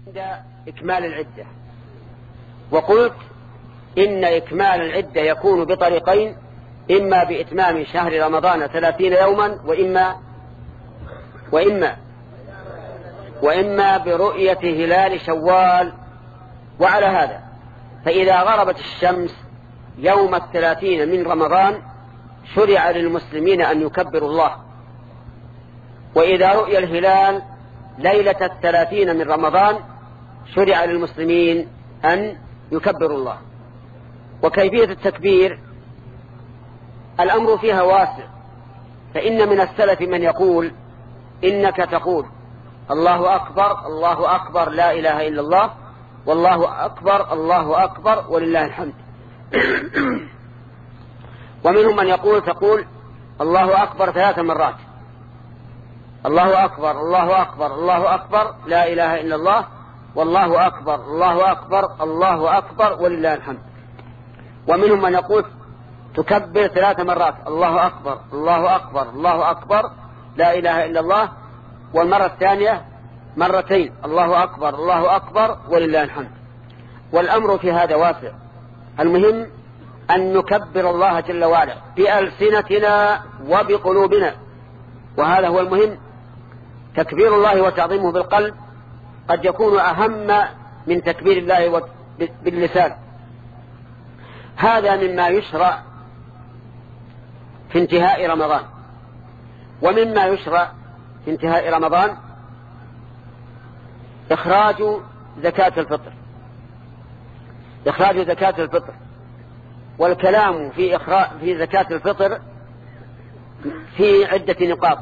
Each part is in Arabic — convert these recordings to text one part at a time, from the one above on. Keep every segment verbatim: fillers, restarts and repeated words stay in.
عند إكمال العدة. وقلت إن إكمال العدة يكون بطريقين، إما بإتمام شهر رمضان ثلاثين يوما وإما وإما وإما برؤية هلال شوال. وعلى هذا فإذا غربت الشمس يوم الثلاثين من رمضان شرع للمسلمين أن يكبروا الله، وإذا رؤي الهلال ليلة الثلاثين من رمضان شرع للمسلمين أن يكبروا الله. وكيفية التكبير الأمر فيها واسع، فإن من السلف من يقول إنك تقول الله أكبر الله أكبر لا إله إلا الله، والله أكبر الله أكبر ولله الحمد. ومنهم من يقول تقول الله أكبر ثلاث مرات، الله أكبر الله أكبر الله أكبر لا إله إلا الله، والله أكبر الله أكبر الله أكبر ولله الحمد. ومنهم من يقول تكبر ثلاث مرات، الله أكبر الله أكبر الله أكبر لا إله إلا الله، والمرة الثانية مرتين، الله أكبر الله أكبر ولله الحمد. والأمر في هذا واسع، المهم أن نكبر الله جل وعلا بألسنتنا وبقلوبنا، وهذا هو المهم. تكبير الله وتعظيمه بالقلب قد يكون أهم من تكبير الله باللسان. هذا مما يشرع في انتهاء رمضان. ومما يشرع في انتهاء رمضان إخراج زكاة الفطر، إخراج زكاة الفطر. والكلام في إخراج في زكاة الفطر في عدة نقاط.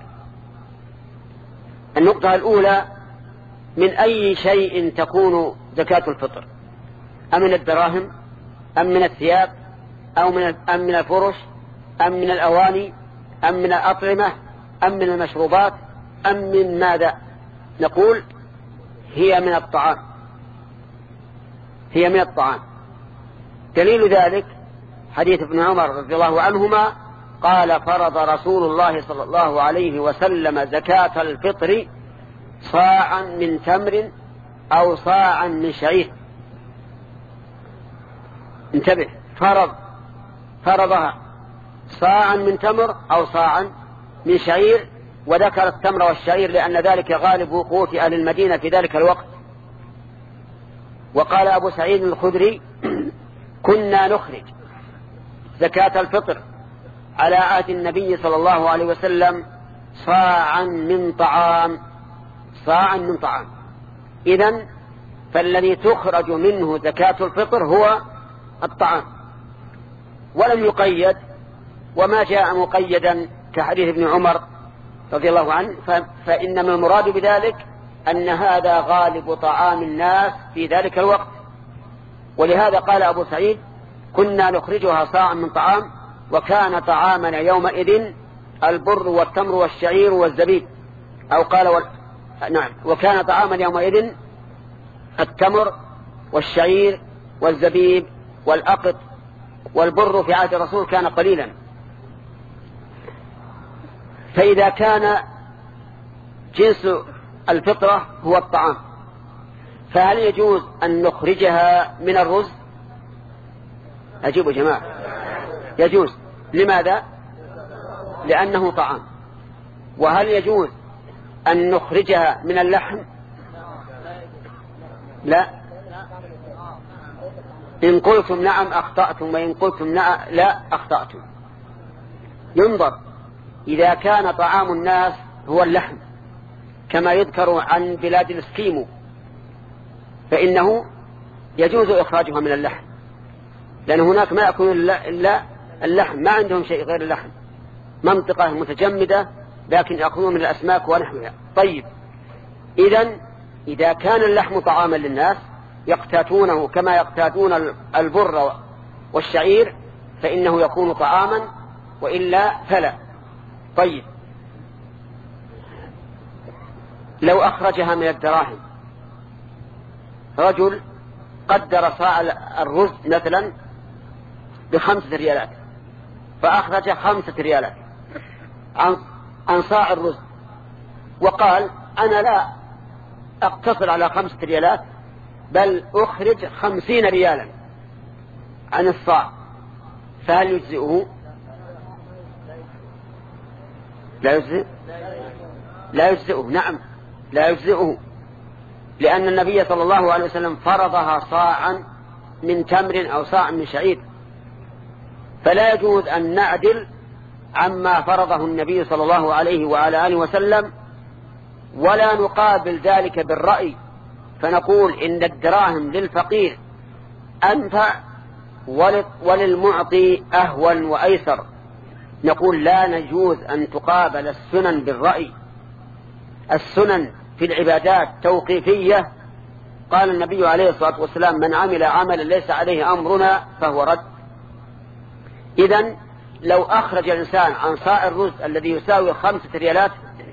النقطة الأولى: من أي شيء تكون زكاة الفطر؟ أم من الدراهم أم من الثياب أو من أم من الفرش أم من الأواني أم من الأطعمة أم من المشروبات أم من ماذا؟ نقول هي من الطعام، هي من الطعام. دليل ذلك حديث ابن عمر رضي الله عنهما قال: فرض رسول الله صلى الله عليه وسلم زكاة الفطر صاعا من تمر أو صاعا من شعير. انتبه، فرض فرضها صاعا من تمر أو صاعا من شعير، وذكر التمر والشعير لأن ذلك غالب قوت أهل المدينة في ذلك الوقت. وقال أبو سعيد الخدري: كنا نخرج زكاة الفطر على عهد النبي صلى الله عليه وسلم صاعا من طعام، صاعا من طعام. إذن فالذي تخرج منه زكاة الفطر هو الطعام، ولم يقيد، وما جاء مقيدا كحديث ابن عمر رضي الله عنه، فإنما المراد بذلك أن هذا غالب طعام الناس في ذلك الوقت. ولهذا قال أبو سعيد: كنا نخرجها صاعا من طعام، وكان طعامنا يومئذ البر والتمر والشعير والزبيب، أو قال وال... نعم وكان طعامنا يومئذ التمر والشعير والزبيب والأقط، والبر في عهد الرسول كان قليلا. فإذا كان جنس الفطرة هو الطعام، فهل يجوز أن نخرجها من الرز؟ أجيبوا جماعة، يجوز. لماذا؟ لأنه طعام. وهل يجوز أن نخرجها من اللحم؟ لا. إن قلتم نعم أخطأتم، وإن قلتم لا أخطأتم. ينظر، إذا كان طعام الناس هو اللحم كما يذكر عن بلاد الاسكيمو فإنه يجوز إخراجها من اللحم، لأن هناك ما يكون إلا اللحم، ما عندهم شيء غير اللحم، منطقة متجمدة لكن يأخذون من الأسماك ونحوها. طيب، إذن إذا كان اللحم طعاما للناس يقتاتونه كما يقتاتون البر والشعير فإنه يكون طعاما، وإلا فلا. طيب، لو أخرجها من الدراهم، رجل قدر صاع الرز مثلا بخمسة ريالات، فأخرج خمسة ريالات عن صاع الرز، وقال: أنا لا أقتصر على خمسة ريالات، بل أخرج خمسين ريالا عن الصاع، فهل يجزئه؟ لا يجزئ لا يجزئه نعم لا يجزئه، لأن النبي صلى الله عليه وسلم فرضها صاعا من تمر أو صاع من شعير، فلا يجوز أن نعدل عما فرضه النبي صلى الله عليه وعلى آله وسلم، ولا نقابل ذلك بالرأي فنقول إن الدراهم للفقير أنفع وللمعطي أهون وأيسر. نقول لا نجوز أن تقابل السنن بالرأي. السنن في العبادات توقيفية، قال النبي عليه الصلاة والسلام: من عمل عملا ليس عليه أمرنا فهو رد. إذن لو أخرج الإنسان عن صاع الرز الذي يساوي خمسة ريالات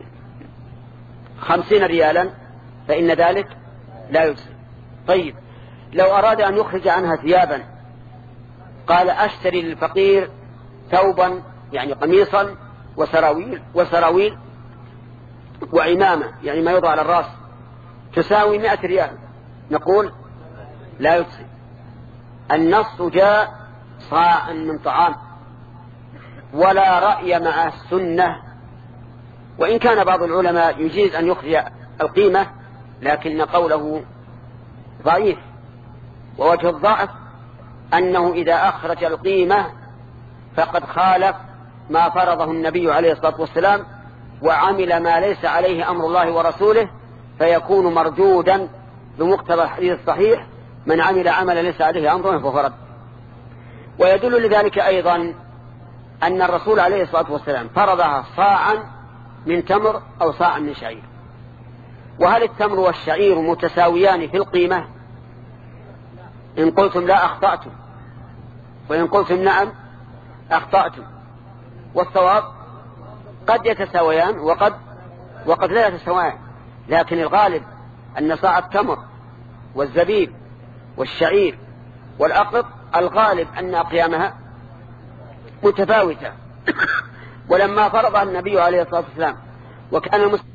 خمسين ريالا فإن ذلك لا يجزي. طيب لو أراد أن يخرج عنها ثيابا، قال: أشتري للفقير ثوبا يعني قميصا وسراويل وسراويل وعمامة يعني ما يوضع على الرأس تساوي مئة ريال، نقول لا يجزي. النص جاء صاعا من طعام، ولا رأي مع السنة، وإن كان بعض العلماء يجيز أن يخرج القيمة، لكن قوله ضعيف. ووجه الضعف أنه إذا أخرج القيمة فقد خالف ما فرضه النبي عليه الصلاة والسلام وعمل ما ليس عليه أمر الله ورسوله، فيكون مردودا بمقتضى الحديث الصحيح: من عمل عملا ليس عليه أمرنا فهو رد. ويدل لذلك أيضا أن الرسول عليه الصلاة والسلام فرضها صاعا من تمر أو صاعا من شعير. وهل التمر والشعير متساويان في القيمة؟ إن قلتم لا أخطأتم، وإن قلتم نعم أخطأتم. والصواب قد يتساويان وقد وقد لا يتساويان، لكن الغالب أن صاع التمر والزبيب والشعير والأقط الغالب أن أقيامها متفاوتة. ولما فرضها النبي عليه الصلاة والسلام وكان المسلم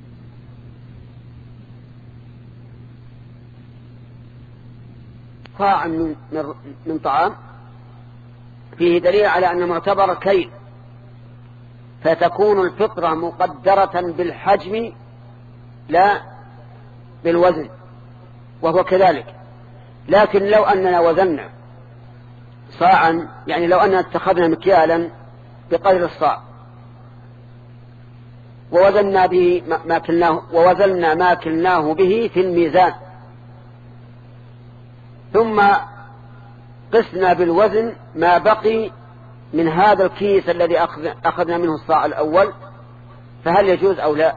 صاع من, من طعام، فيه دليل على أن معتبر كيل، فتكون الفطرة مقدرة بالحجم لا بالوزن، وهو كذلك. لكن لو أننا وزننا صاعا، يعني لو أننا اتخذنا مكيالا بقدر الصاع ووزننا به ما كلناه ووزننا ما كلناه به في الميزان، ثم قسنا بالوزن ما بقي من هذا الكيس الذي أخذنا منه الصاع الأول، فهل يجوز أو لا؟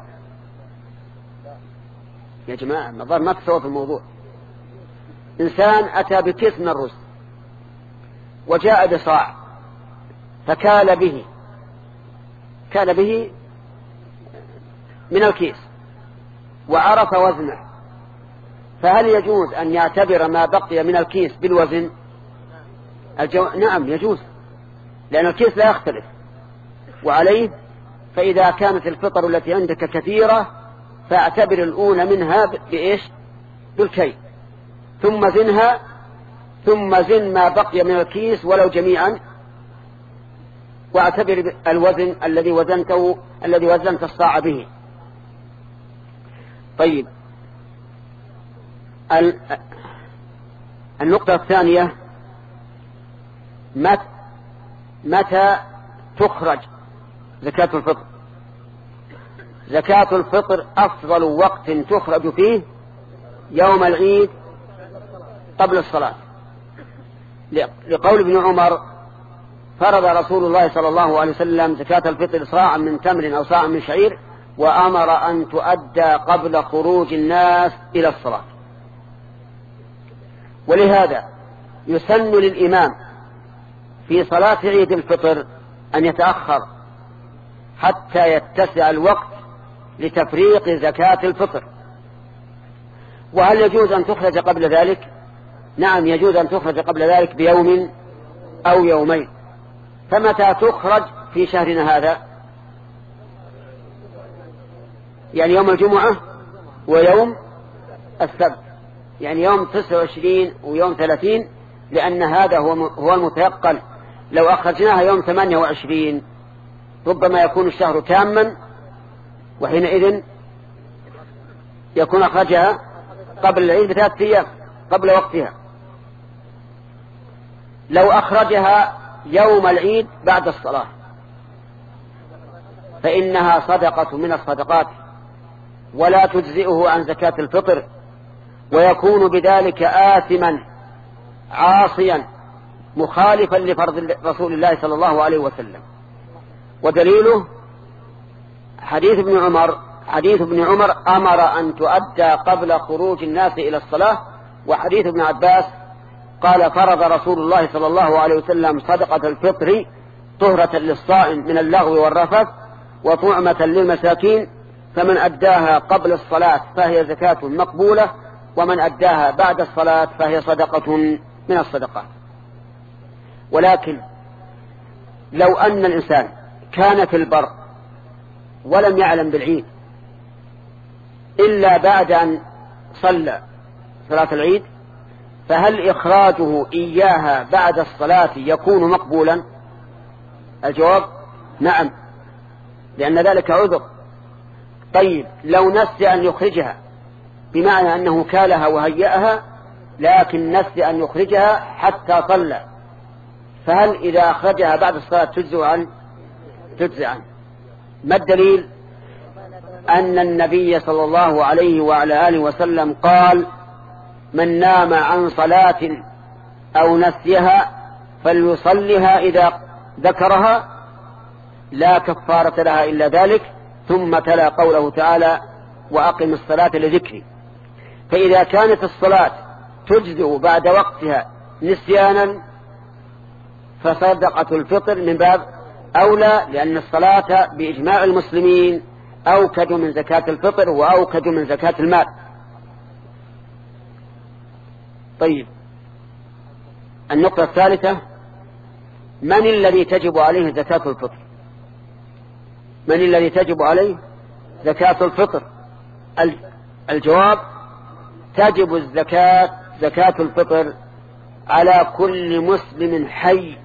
يا جماعة النظر ما تسوى في الموضوع. إنسان أتى بكيس من الرز وجاء بصاع فكال به كال به من الكيس وعرف وزنه، فهل يجوز أن يعتبر ما بقي من الكيس بالوزن؟ الجو... نعم يجوز، لأن الكيس لا يختلف. وعليه فإذا كانت الفطر التي عندك كثيرة فاعتبر الأولى منها بإيش؟ بالكي، ثم زنها، ثم زن ما بقي من الكيس ولو جميعا، واعتبر الوزن الذي وزنته الذي وزنت الصاع به. طيب النقطة الثانية: متى تخرج زكاة الفطر؟ زكاة الفطر أفضل وقت تخرج فيه يوم العيد قبل الصلاة، لقول ابن عمر: فرض رسول الله صلى الله عليه وسلم زكاة الفطر صاعا من تمر أو صاعا من شعير، وأمر أن تؤدى قبل خروج الناس إلى الصلاة. ولهذا يسن للإمام في صلاة عيد الفطر أن يتأخر حتى يتسع الوقت لتفريق زكاة الفطر. وهل يجوز أن تخرج قبل ذلك؟ نعم يجوز أن تخرج قبل ذلك بيوم أو يومين. فمتى تخرج في شهرنا هذا؟ يعني يوم الجمعة ويوم السبت، يعني يوم تسعة وعشرين ويوم ثلاثين، لأن هذا هو هو المتيقن. لو أخرجناها يوم ثمانية وعشرين ربما يكون الشهر تاما، وحينئذ يكون أخرجها قبل العيد بثلاثة أيام قبل وقتها. لو أخرجها يوم العيد بعد الصلاة فإنها صدقة من الصدقات ولا تجزئه عن زكاة الفطر، ويكون بذلك آثما عاصيا مخالفا لفرض رسول الله صلى الله عليه وسلم. ودليله حديث ابن عمر حديث ابن عمر أمر أن تؤدى قبل خروج الناس إلى الصلاة، وحديث ابن عباس قال فرض رسول الله صلى الله عليه وسلم صدقة الفطر طهرة للصائم من اللغو والرفث وطعمة للمساكين، فمن أداها قبل الصلاة فهي زكاة مقبولة، ومن أداها بعد الصلاة فهي صدقة من الصدقات. ولكن لو أن الإنسان كان في البر ولم يعلم بالعيد إلا بعد أن صلى صلاة العيد، فهل إخراجه إياها بعد الصلاة يكون مقبولا؟ الجواب نعم، لأن ذلك عذر. طيب لو نسي أن يخرجها، بمعنى أنه كالها وهيأها لكن نسي أن يخرجها حتى صلى، فهل إذا أخرجها بعد الصلاة تجزئ عنه؟ تجزئ عنه. ما الدليل؟ أن النبي صلى الله عليه وعلى آله وسلم قال من نام عن صلاة أو نسيها فليصلها إذا ذكرها لا كفارة لها إلا ذلك، ثم تلا قوله تعالى وأقم الصلاة لذكري. فإذا كانت الصلاة تجزئ بعد وقتها نسيانا فصدقة الفطر من باب أولى، لأن الصلاة بإجماع المسلمين أوكد من زكاة الفطر وأوكد من زكاة المال. طيب النقطة الثالثة، من الذي تجب عليه زكاة الفطر؟ من الذي تجب عليه زكاة الفطر؟ الجواب تجب الزكاة زكاة الفطر على كل مسلم حي،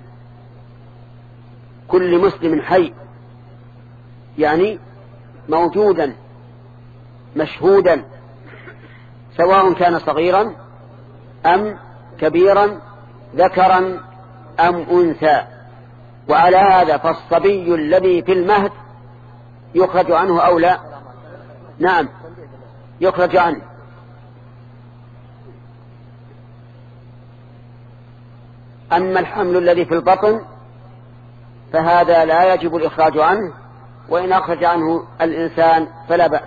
كل مسلم حي يعني موجودا مشهودا، سواء كان صغيرا أم كبيرا ذكرا أم أنثى. وعلى هذا فالصبي الذي في المهد يخرج عنه أو لا؟ نعم يخرج عنه. أما الحمل الذي في البطن فهذا لا يجب الإخراج عنه، وإن أخرج عنه الإنسان فلا بأس.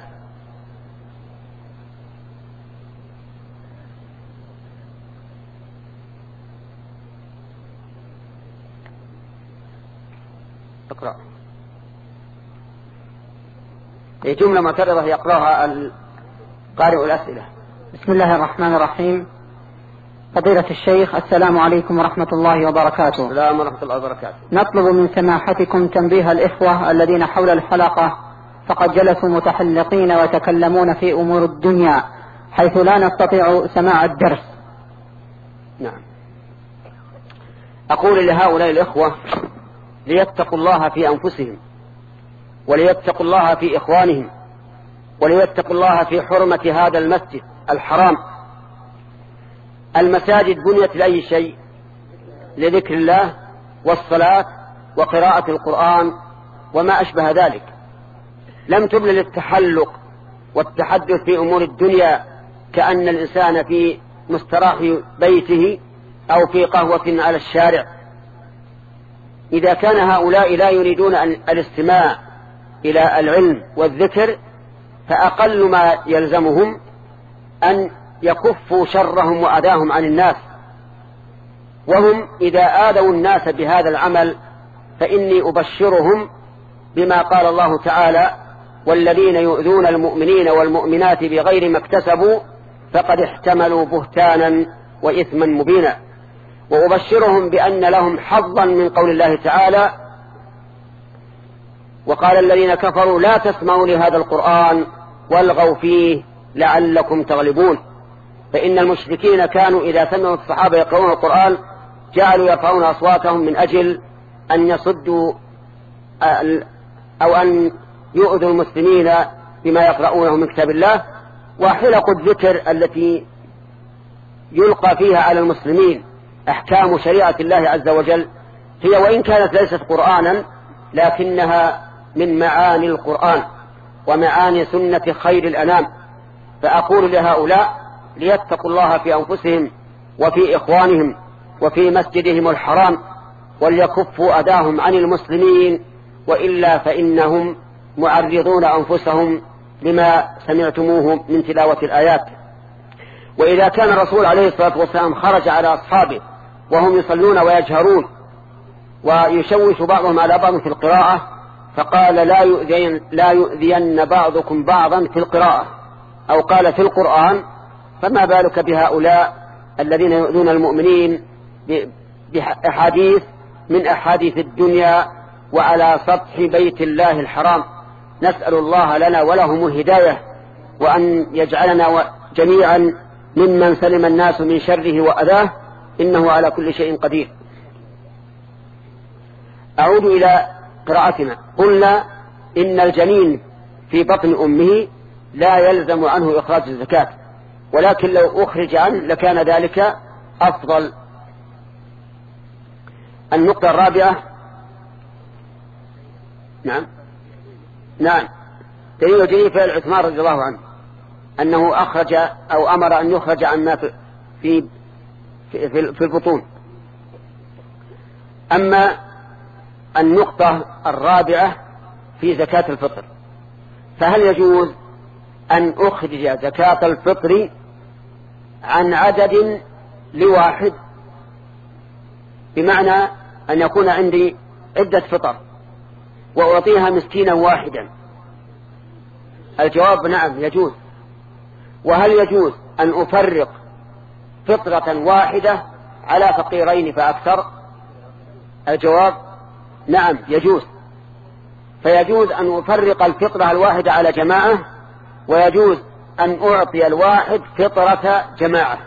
اقرأ. هي جملة معترضة يقرأها قارئ الأسئلة. بسم الله الرحمن الرحيم. فضيلة الشيخ السلام عليكم ورحمة الله وبركاته. السلام ورحمة الله وبركاته. نطلب من سماحتكم تنبيه الإخوة الذين حول الحلقة، فقد جلسوا متحلقين ويتكلمون في أمور الدنيا حيث لا نستطيع سماع الدرس. نعم. أقول لهؤلاء الإخوة ليتقوا الله في أنفسهم، وليتقوا الله في إخوانهم، وليتقوا الله في حرمة هذا المسجد الحرام. المساجد بنيت لأي شيء؟ لذكر الله والصلاة وقراءة القرآن وما أشبه ذلك. لم تبنى للتحلق والتحدث في أمور الدنيا كأن الإنسان في مستراح بيته أو في قهوة على الشارع. إذا كان هؤلاء لا يريدون الاستماع إلى العلم والذكر فأقل ما يلزمهم أن يكفوا شرهم وأذاهم عن الناس. وهم إذا آذوا الناس بهذا العمل فإني أبشرهم بما قال الله تعالى والذين يؤذون المؤمنين والمؤمنات بغير ما اكتسبوا فقد احتملوا بهتانا وإثما مبينا. وأبشرهم بأن لهم حظا من قول الله تعالى وقال الذين كفروا لا تسمعوا لهذا القرآن والغوا فيه لعلكم تغلبون. فإن المشركين كانوا إذا سمعوا الصحابة يقرؤون القرآن جعلوا يرفعون أصواتهم من أجل أن يصدوا أو أن يؤذوا المسلمين بما يقرؤونه من كتاب الله. وحلق الذكر التي يلقى فيها على المسلمين أحكام شريعة الله عز وجل هي وإن كانت ليست قرآنا لكنها من معاني القرآن ومعاني سنة خير الأنام. فأقول لهؤلاء ليتقوا الله في أنفسهم وفي إخوانهم وفي مسجدهم الحرام وليكفوا أداهم عن المسلمين، وإلا فإنهم معرضون أنفسهم لما سمعتموه من تلاوة الآيات. وإذا كان الرسول عليه الصلاة والسلام خرج على أصحابه وهم يصلون ويجهرون ويشوش بعضهم على بعض في القراءة فقال لا يؤذين, لا يؤذين بعضكم بعضا في القراءة، أو قال في القرآن، فما بالك بهؤلاء الذين يؤذون المؤمنين بأحاديث من أحاديث الدنيا وعلى سطح بيت الله الحرام. نسأل الله لنا ولهم الهداية وأن يجعلنا جميعا ممن سلم الناس من شره وأذاه، إنه على كل شيء قدير. أعود إلى قراءتنا. قلنا إن الجنين في بطن أمه لا يلزم عنه إخراج الزكاة، ولكن لو أخرج عنه لكان ذلك أفضل. النقطة الرابعة. نعم نعم دليل جديد فعل عثمان رضي الله عنه أنه أخرج أو أمر أن يخرج عما في في في, في البطون. أما النقطة الرابعة في زكاة الفطر، فهل يجوز أن أخرج زكاة الفطر عن عدد لواحد، بمعنى أن يكون عندي عدة فطر وأعطيها مسكينا واحدا؟ الجواب نعم يجوز. وهل يجوز أن أفرق فطرة واحدة على فقيرين فأكثر؟ الجواب نعم يجوز. فيجوز أن أفرق الفطرة الواحدة على جماعة، ويجوز أن أعطي الواحد فطرة جماعة.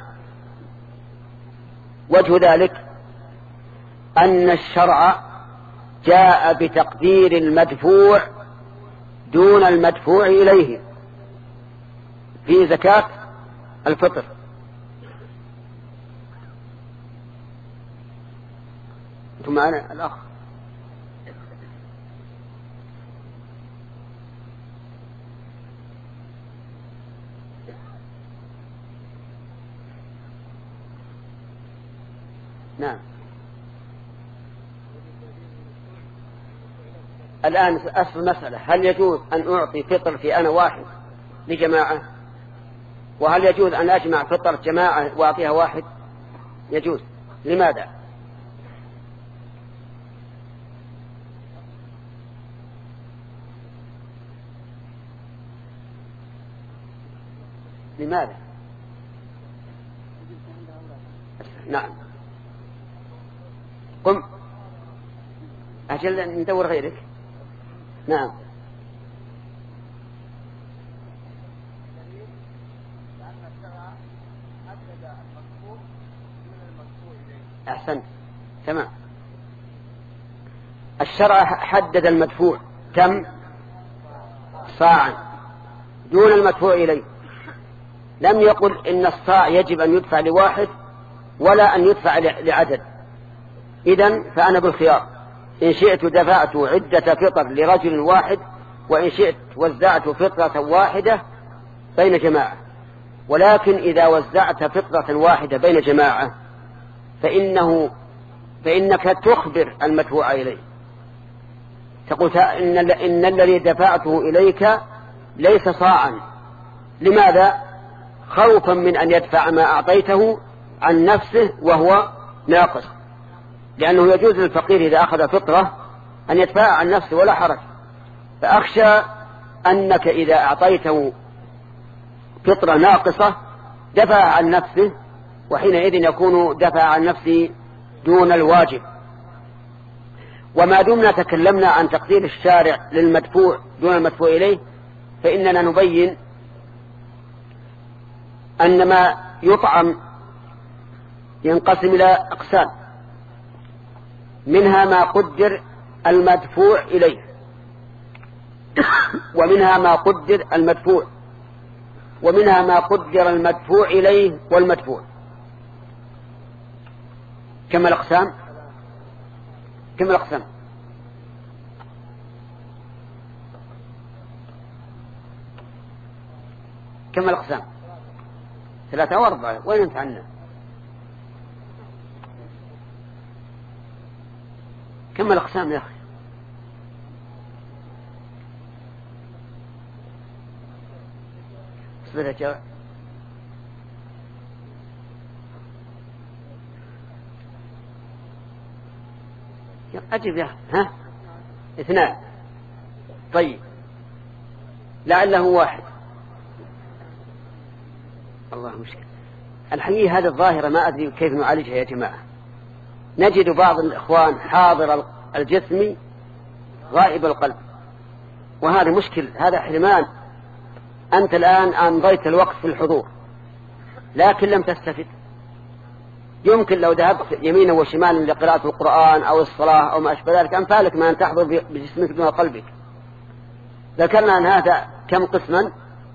وجه ذلك أن الشرع جاء بتقدير المدفوع دون المدفوع إليه في زكاة الفطر. أنتم معنا الأخ؟ نعم. الآن أصل المسألة هل يجوز أن أعطي فطر في أنا واحد لجماعة، وهل يجوز أن أجمع فطر جماعة وأعطيها واحد؟ يجوز. لماذا؟ لماذا؟ نعم. قم أجل ندور غيرك. نعم. أحسنت تمام. الشرع حدد المدفوع كم؟ صاعا دون المدفوع إليه. لم يقل إن الصاع يجب أن يدفع لواحد ولا أن يدفع لعدد. إذن فأنا بالخيار، إن شئت دفعت عدة فطر لرجل واحد، وإن شئت وزعت فطرة واحدة بين جماعة. ولكن إذا وزعت فطرة واحدة بين جماعة فإنه فإنك تخبر المدفوع إليه، تقول إن, إن الذي دفعته إليك ليس صاعا. لماذا؟ خوفا من أن يدفع ما أعطيته عن نفسه وهو ناقص، لأنه يجوز للفقير إذا أخذ فطرة أن يدفع عن نفسه ولا حرج. فأخشى أنك إذا أعطيته فطرة ناقصة دفع عن نفسه، وحينئذ يكون دفع عن نفسه دون الواجب. وما دمنا تكلمنا عن تقدير الشارع للمدفوع دون المدفوع إليه، فإننا نبين أن ما يطعم ينقسم إلى أقسام، منها ما قدر المدفوع إليه، ومنها ما قدر المدفوع، ومنها ما قدر المدفوع إليه والمدفوع. كم الأقسام؟ كم الأقسام؟ كم الأقسام؟ ثلاثة وأربعة. وين انت عنا؟ كم الأقسام يا أخي؟ اصبر يا جواب. أجب يا أخي. ها؟ اثنان. طيب لعله واحد. الله مشكلة الحقيقة. هذه الظاهرة ما أدري كيف نعالجها يا جماعة. نجد بعض الإخوان حاضر الجسم غائب القلب، وهذا مشكل، هذا حرمان. أنت الآن أمضيت الوقت في الحضور لكن لم تستفد. يمكن لو ذهبت يمينا وشمالا لقراءة القرآن أو الصلاة أو ما أشبه ذلك أنفالك ما أن تحضر بجسمك دون قلبك. ذكرنا أن هذا كم قسما؟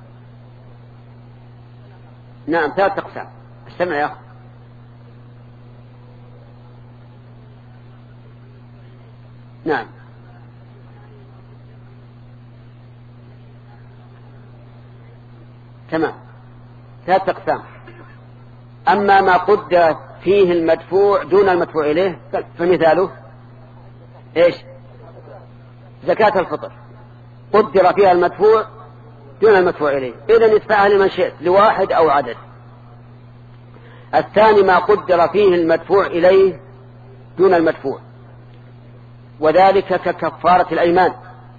نعم ثلاث أقسام. استمع يا أخي. نعم تمام ثلاث أقسام. أما ما قدر فيه المدفوع دون المدفوع إليه فمثاله إيش؟ زكاة الفطر قدر فيها المدفوع دون المدفوع إليه، إذن ادفعها لمن شئت، لواحد أو عدد. الثاني ما قدر فيه المدفوع إليه دون المدفوع، وذلك ككفارة الأيمان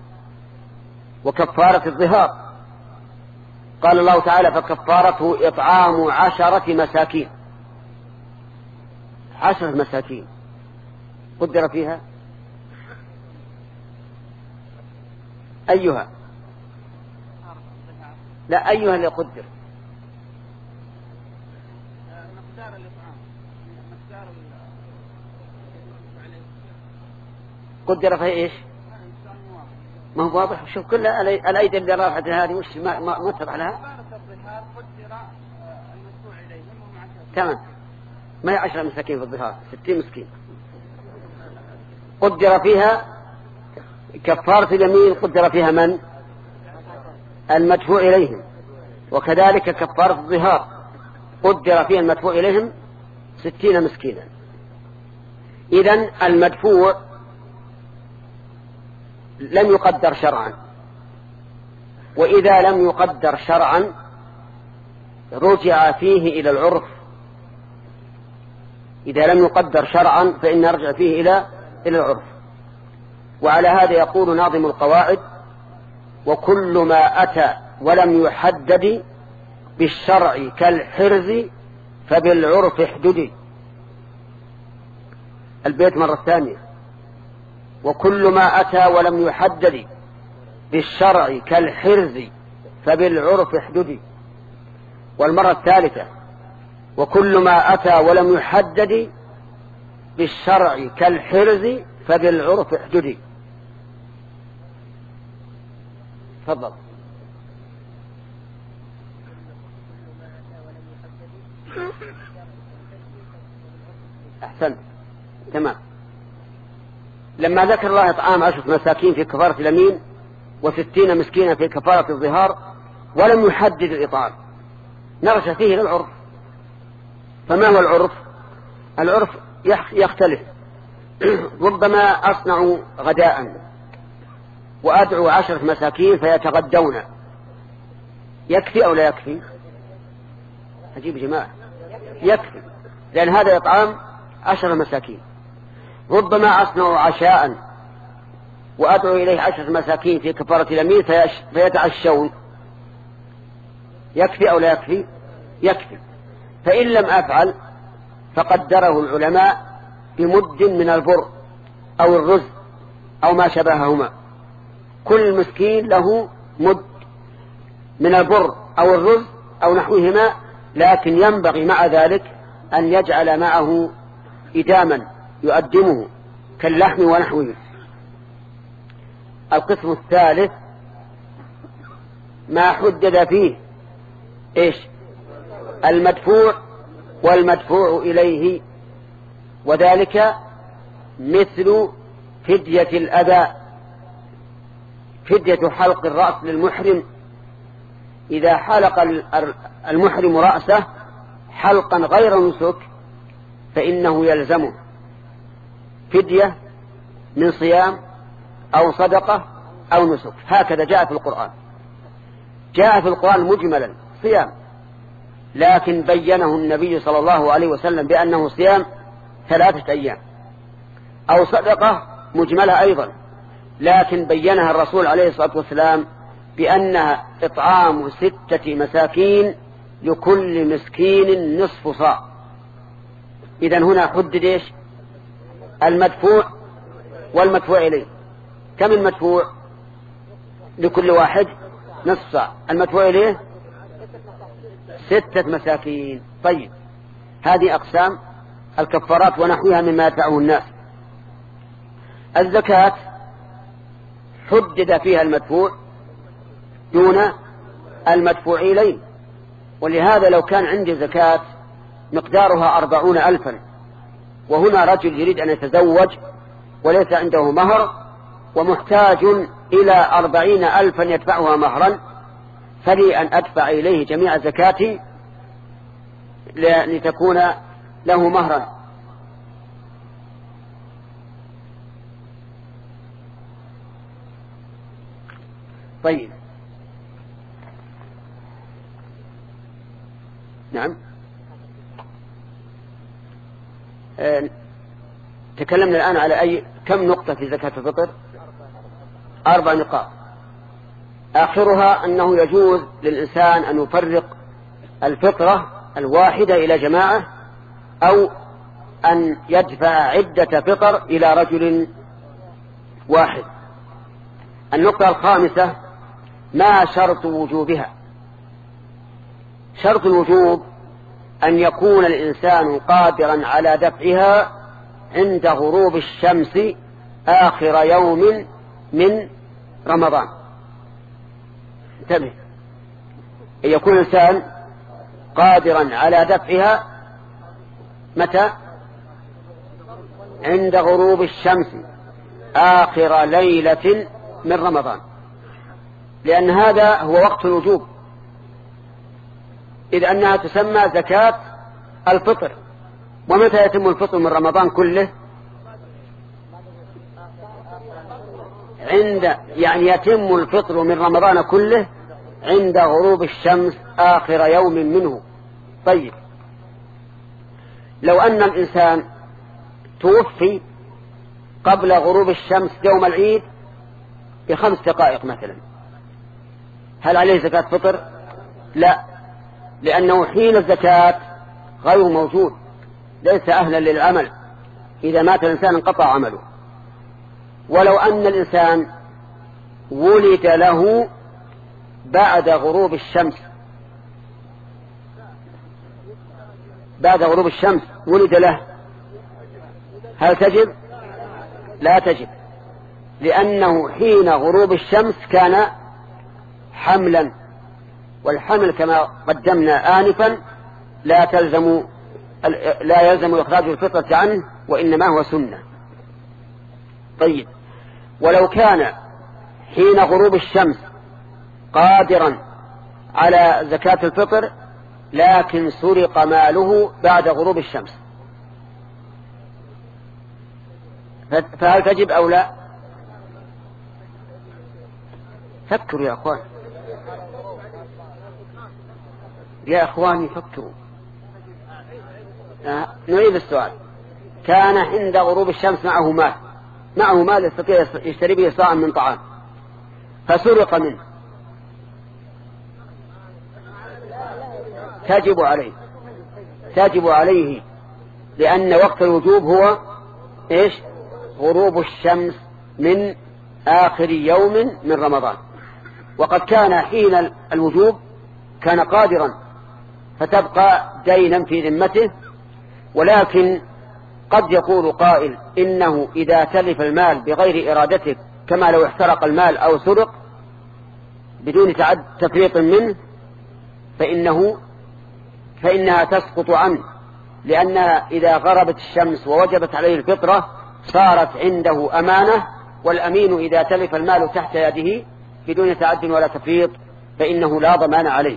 وكفارة الظهار. قال الله تعالى فكفارته إطعام عشرة مساكين. عشرة مساكين قدر فيها أيها؟ لا أيها اللي قدر. قدر فيها إيش؟ ما هو واضح. شوف كل الأيدي اللي رافعت هذه وش ما ما ما تبع لها. تمام ما هي عشرة مساكين في الظهار، ستين مسكين. قدر فيها كفارة اليمين، قدر فيها من؟ المدفوع إليهم. وكذلك كفارة الظهار قدر فيها المدفوع إليهم ستين مسكينا. إذن المدفوع لم يقدر شرعا، وإذا لم يقدر شرعا رجع فيه إلى العرف. إذا لم يقدر شرعا فإن نرجع فيه إلى إلى العرف. وعلى هذا يقول ناظم القواعد وكل ما أتى ولم يحدد بالشرع كالحرز فبالعرف احددي. البيت مرة ثانية وكل ما أتى ولم يحدد بالشرع كالحرز فبالعرف احددي. والمرة الثالثة وكل ما أتى ولم يحدد بالشرع كالحرز فبالعرف احددي. تفضل. أحسنت تمام. لما ذكر الله إطعام عشرة مساكين في كفارة اليمين وستين مسكينا في كفارة الظهار ولم يحدد الإطعام نرجع فيه للعرف. فما هو العرف؟ العرف يختلف. ربما أصنع غداء وأدعو عشرة مساكين فيتغدون، يكفي أو لا يكفي؟ عجيب جماعة، يكفي، لأن هذا إطعام عشرة مساكين. ربما أصنع عشاء وأدعو إليه عشرة مساكين في كفارة اليمين فيتعشون، يكفي أو لا يكفي؟ يكفي. فإن لم أفعل فقدره العلماء بمد من البر أو الرز أو ما شبههما. كل مسكين له مد من البر أو الرز أو نحوهما لكن ينبغي مع ذلك أن يجعل معه إداما يؤدمه كاللحم ونحوه. القسم الثالث ما حدد فيه إيش؟ المدفوع والمدفوع إليه، وذلك مثل فدية الأذى، فدية حلق الرأس للمحرم. إذا حلق المحرم رأسه حلقا غير نسك فإنه يلزمه فدية من صيام أو صدقة أو نسك. هكذا جاء في القرآن، جاء في القرآن مجملا صيام، لكن بينه النبي صلى الله عليه وسلم بأنه صيام ثلاثة أيام، أو صدقة مجملة أيضا، لكن بينها الرسول عليه الصلاة والسلام بأنها إطعام ستة مساكين لكل مسكين نصف صاع. إذن هنا حدد إيش؟ المدفوع والمدفوع إليه. كم المدفوع؟ لكل واحد نصف صاع، المدفوع إليه ستة مساكين. طيب، هذه أقسام الكفارات ونحوها مما يدفعه الناس. الزكاة حدد فيها المدفوع دون المدفوع إليه، ولهذا لو كان عندي زكاة مقدارها أربعون ألفا، وهنا رجل يريد أن يتزوج وليس عنده مهر ومحتاج إلى أربعين ألفا يدفعها مهرا، فلي أن أدفع إليه جميع زكاتي لتكون له مهرا. طيب، نعم. آه، تكلمنا الآن على أي كم نقطة في زكاة الفطر؟ أربع نقاط. آخرها أنه يجوز للإنسان أن يفرق الفطرة الواحدة إلى جماعة، أو أن يدفع عدة فطر إلى رجل واحد. النقطة الخامسة ما شرط وجوبها؟ شرط الوجوب أن يكون الإنسان قادرا على دفعها عند غروب الشمس آخر يوم من رمضان. انتبه، أن يكون الإنسان قادرا على دفعها متى؟ عند غروب الشمس آخر ليلة من رمضان، لأن هذا هو وقت الوجوب، إذ أنها تسمى زكاة الفطر. ومتى يتم الفطر من رمضان كله؟ عند يعني يتم الفطر من رمضان كله عند غروب الشمس آخر يوم منه. طيب، لو أن الإنسان توفي قبل غروب الشمس يوم العيد بخمس دقائق مثلا، هل عليه زكاة فطر؟ لا، لأنه حين الزكاة غير موجود، ليس أهلا للعمل، إذا مات الإنسان انقطع عمله. ولو أن الإنسان ولد له بعد غروب الشمس، بعد غروب الشمس ولد له، هل تجب؟ لا تجب، لأنه حين غروب الشمس كان حملا، والحمل كما قدمنا آنفا لا تلزم لا يلزم إخراج الفطرة عنه، وإنما هو سنة. طيب، ولو كان حين غروب الشمس قادرا على زكاة الفطر لكن سرق ماله بعد غروب الشمس، فهل تجب أو لا؟ فكروا يا أخوان، يا أخواني فكروا. آه. نعيد السؤال. كان عند غروب الشمس معه مال، معه مال يستطيع يشتري به صاعا من طعام، فسرق منه، تجب عليه تجب عليه لأن وقت الوجوب هو إيش؟ غروب الشمس من آخر يوم من رمضان. وقد كان حين الوجوب كان قادرا فتبقى دينا في ذمته. ولكن قد يقول قائل إنه إذا تلف المال بغير إرادته كما لو احترق المال أو سرق بدون تعد تفريط منه فإنه فإنها تسقط عنه، لأنها إذا غربت الشمس ووجبت عليه الفطرة صارت عنده أمانة، والأمين إذا تلف المال تحت يده بدون تعد ولا تفريط فإنه لا ضمان عليه.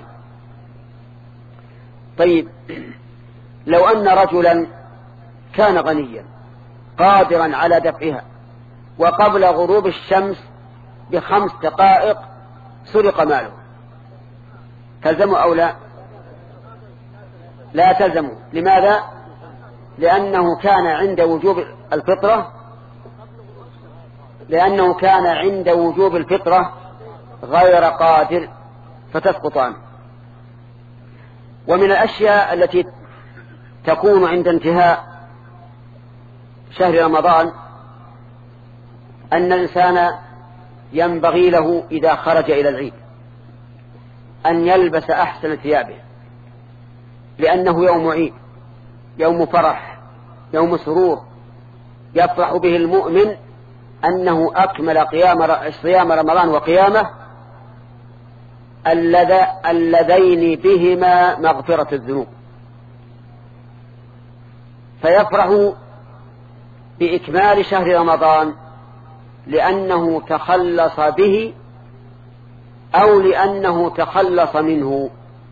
طيب، لو أن رجلا كان غنيا قادرا على دفعها وقبل غروب الشمس بخمس دقائق سرق ماله، تلزمه أو لا؟ لا تلزمه. لماذا؟ لأنه كان عند وجوب الفطرة لأنه كان عند وجوب الفطرة غير قادر فتسقط عنه. ومن الأشياء التي تكون عند انتهاء شهر رمضان أن الإنسان ينبغي له إذا خرج إلى العيد أن يلبس أحسن ثيابه، لأنه يوم عيد، يوم فرح، يوم سرور، يفرح به المؤمن أنه أكمل قيام صيام رمضان وقيامه اللذين بهما مغفرة الذنوب، فيفرح بإكمال شهر رمضان لأنه تخلص به أو لأنه تخلص منه.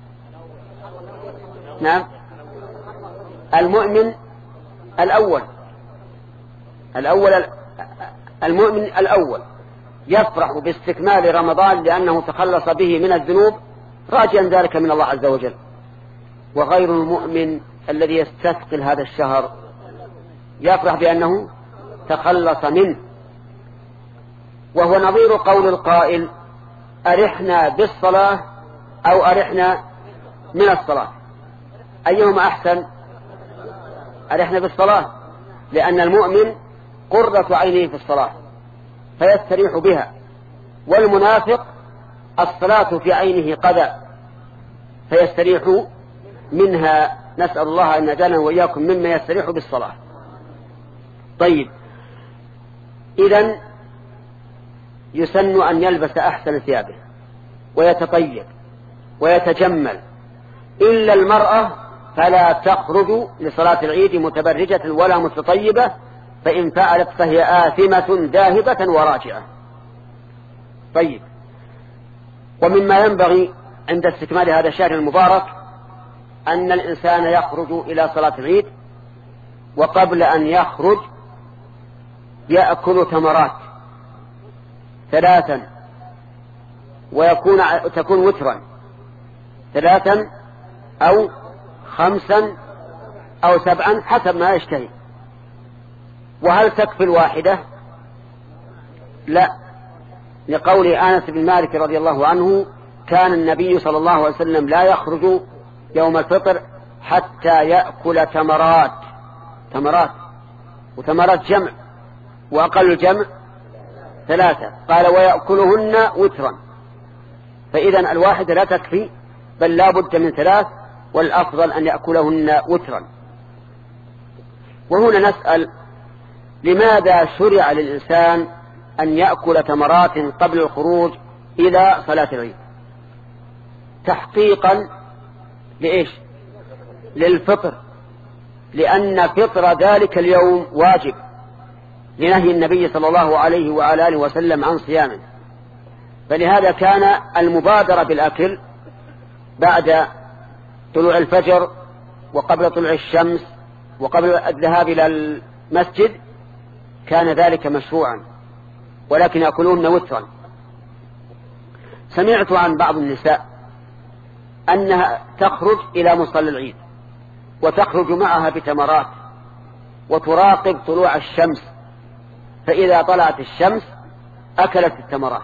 نعم، المؤمن الأول الأول المؤمن الأول يفرح باستكمال رمضان لأنه تخلص به من الذنوب راجيا ذلك من الله عز وجل، وغير المؤمن الذي يستثقل هذا الشهر يفرح بأنه تخلص منه. وهو نظير قول القائل أرحنا بالصلاة أو أرحنا من الصلاة، أيهما أحسن؟ أرحنا بالصلاة، لأن المؤمن قرة عينه في الصلاة فيستريح بها، والمنافق الصلاة في عينه قذى فيستريح منها. نسأل الله أن يجعلنا وإياكم مما يستريح بالصلاة. طيب، إذن يسن أن يلبس أحسن ثيابه ويتطيب ويتجمل، إلا المرأة فلا تخرج لصلاة العيد متبرجة ولا متطيبة، فإن فعلت فهي آثمة ذاهبة وراجعة. طيب، ومما ينبغي عند استكمال هذا الشهر المبارك أن الإنسان يخرج إلى صلاة العيد، وقبل أن يخرج يأكل تمرات ثلاثا، ويكون تكون وترا ثلاثا أو خمسا أو سبعا حسب ما يشتهي. وهل تكفي الواحدة؟ لا، لقول أنس بن مالك رضي الله عنه كان النبي صلى الله عليه وسلم لا يخرج يوم الفطر حتى يأكل تمرات تمرات وتمرات جمع، وأقل الجمع ثلاثة، قال ويأكلهن وترا. فإذا الواحدة لا تكفي، بل لا بد من ثلاث، والأفضل أن يأكلهن وترا. وهنا نسأل لماذا شرع للإنسان أن يأكل تمرات قبل الخروج إلى صلاة العيد؟ تحقيقا لإيش؟ للفطر، لأن فطر ذلك اليوم واجب لنهي النبي صلى الله عليه وعلى آله وسلم عن صيامه، فلهذا كان المبادرة بالأكل بعد طلوع الفجر وقبل طلوع الشمس وقبل الذهاب إلى المسجد كان ذلك مشروعا، ولكن يأكلون وترا. سمعت عن بعض النساء أنها تخرج إلى مصلى العيد وتخرج معها بتمرات وتراقب طلوع الشمس، فإذا طلعت الشمس أكلت التمرات.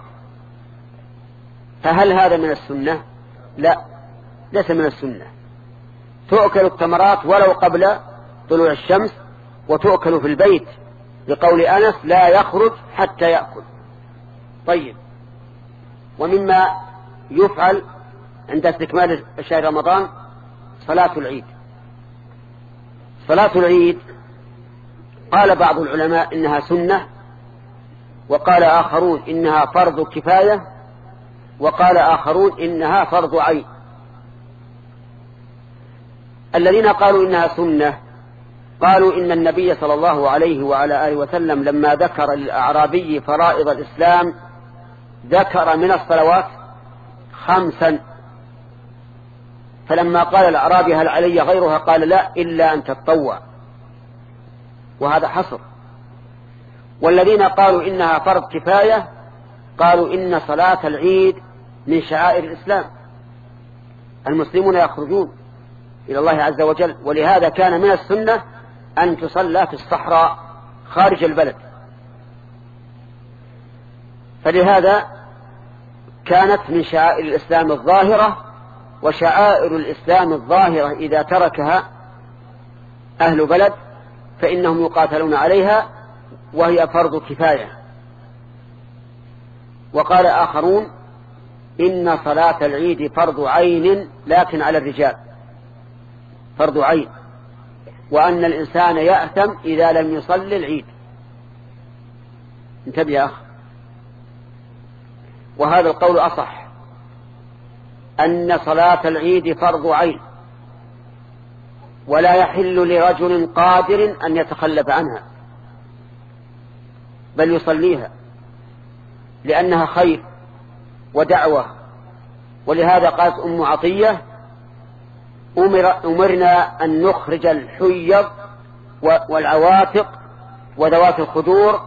فهل هذا من السنة؟ لا، ليس من السنة. تؤكل التمرات ولو قبل طلوع الشمس، وتؤكل في البيت لقول أنس لا يخرج حتى يأكل. طيب، ومما يفعل عند استكمال شهر رمضان صلاة العيد. صلاة العيد قال بعض العلماء إنها سنة، وقال آخرون إنها فرض كفاية، وقال آخرون إنها فرض عين. الذين قالوا إنها سنة قالوا إن النبي صلى الله عليه وعلى آله وسلم لما ذكر للأعرابي فرائض الإسلام ذكر من الصلوات خمسا، فلما قال الأعرابي هل علي غيرها قال لا إلا أن تتطوع، وهذا حصر. والذين قالوا إنها فرض كفاية قالوا إن صلاة العيد من شعائر الإسلام، المسلمون يخرجون إلى الله عز وجل، ولهذا كان من السنة أن تصلى في الصحراء خارج البلد، فلهذا كانت من شعائر الإسلام الظاهرة. وشعائر الإسلام الظاهرة إذا تركها أهل بلد فإنهم يقاتلون عليها، وهي فرض كفاية. وقال آخرون إن صلاة العيد فرض عين لكن على الرجال، فرض عين، وأن الإنسان يأثم إذا لم يصلي العيد. انتبه يا أخ، وهذا القول أصح، أن صلاة العيد فرض عين، ولا يحل لرجل قادر أن يتخلف عنها، بل يصليها لأنها خير ودعوة. ولهذا قالت أم عطية أمر أمرنا أن نخرج الحيض والعواتق وذوات الخدور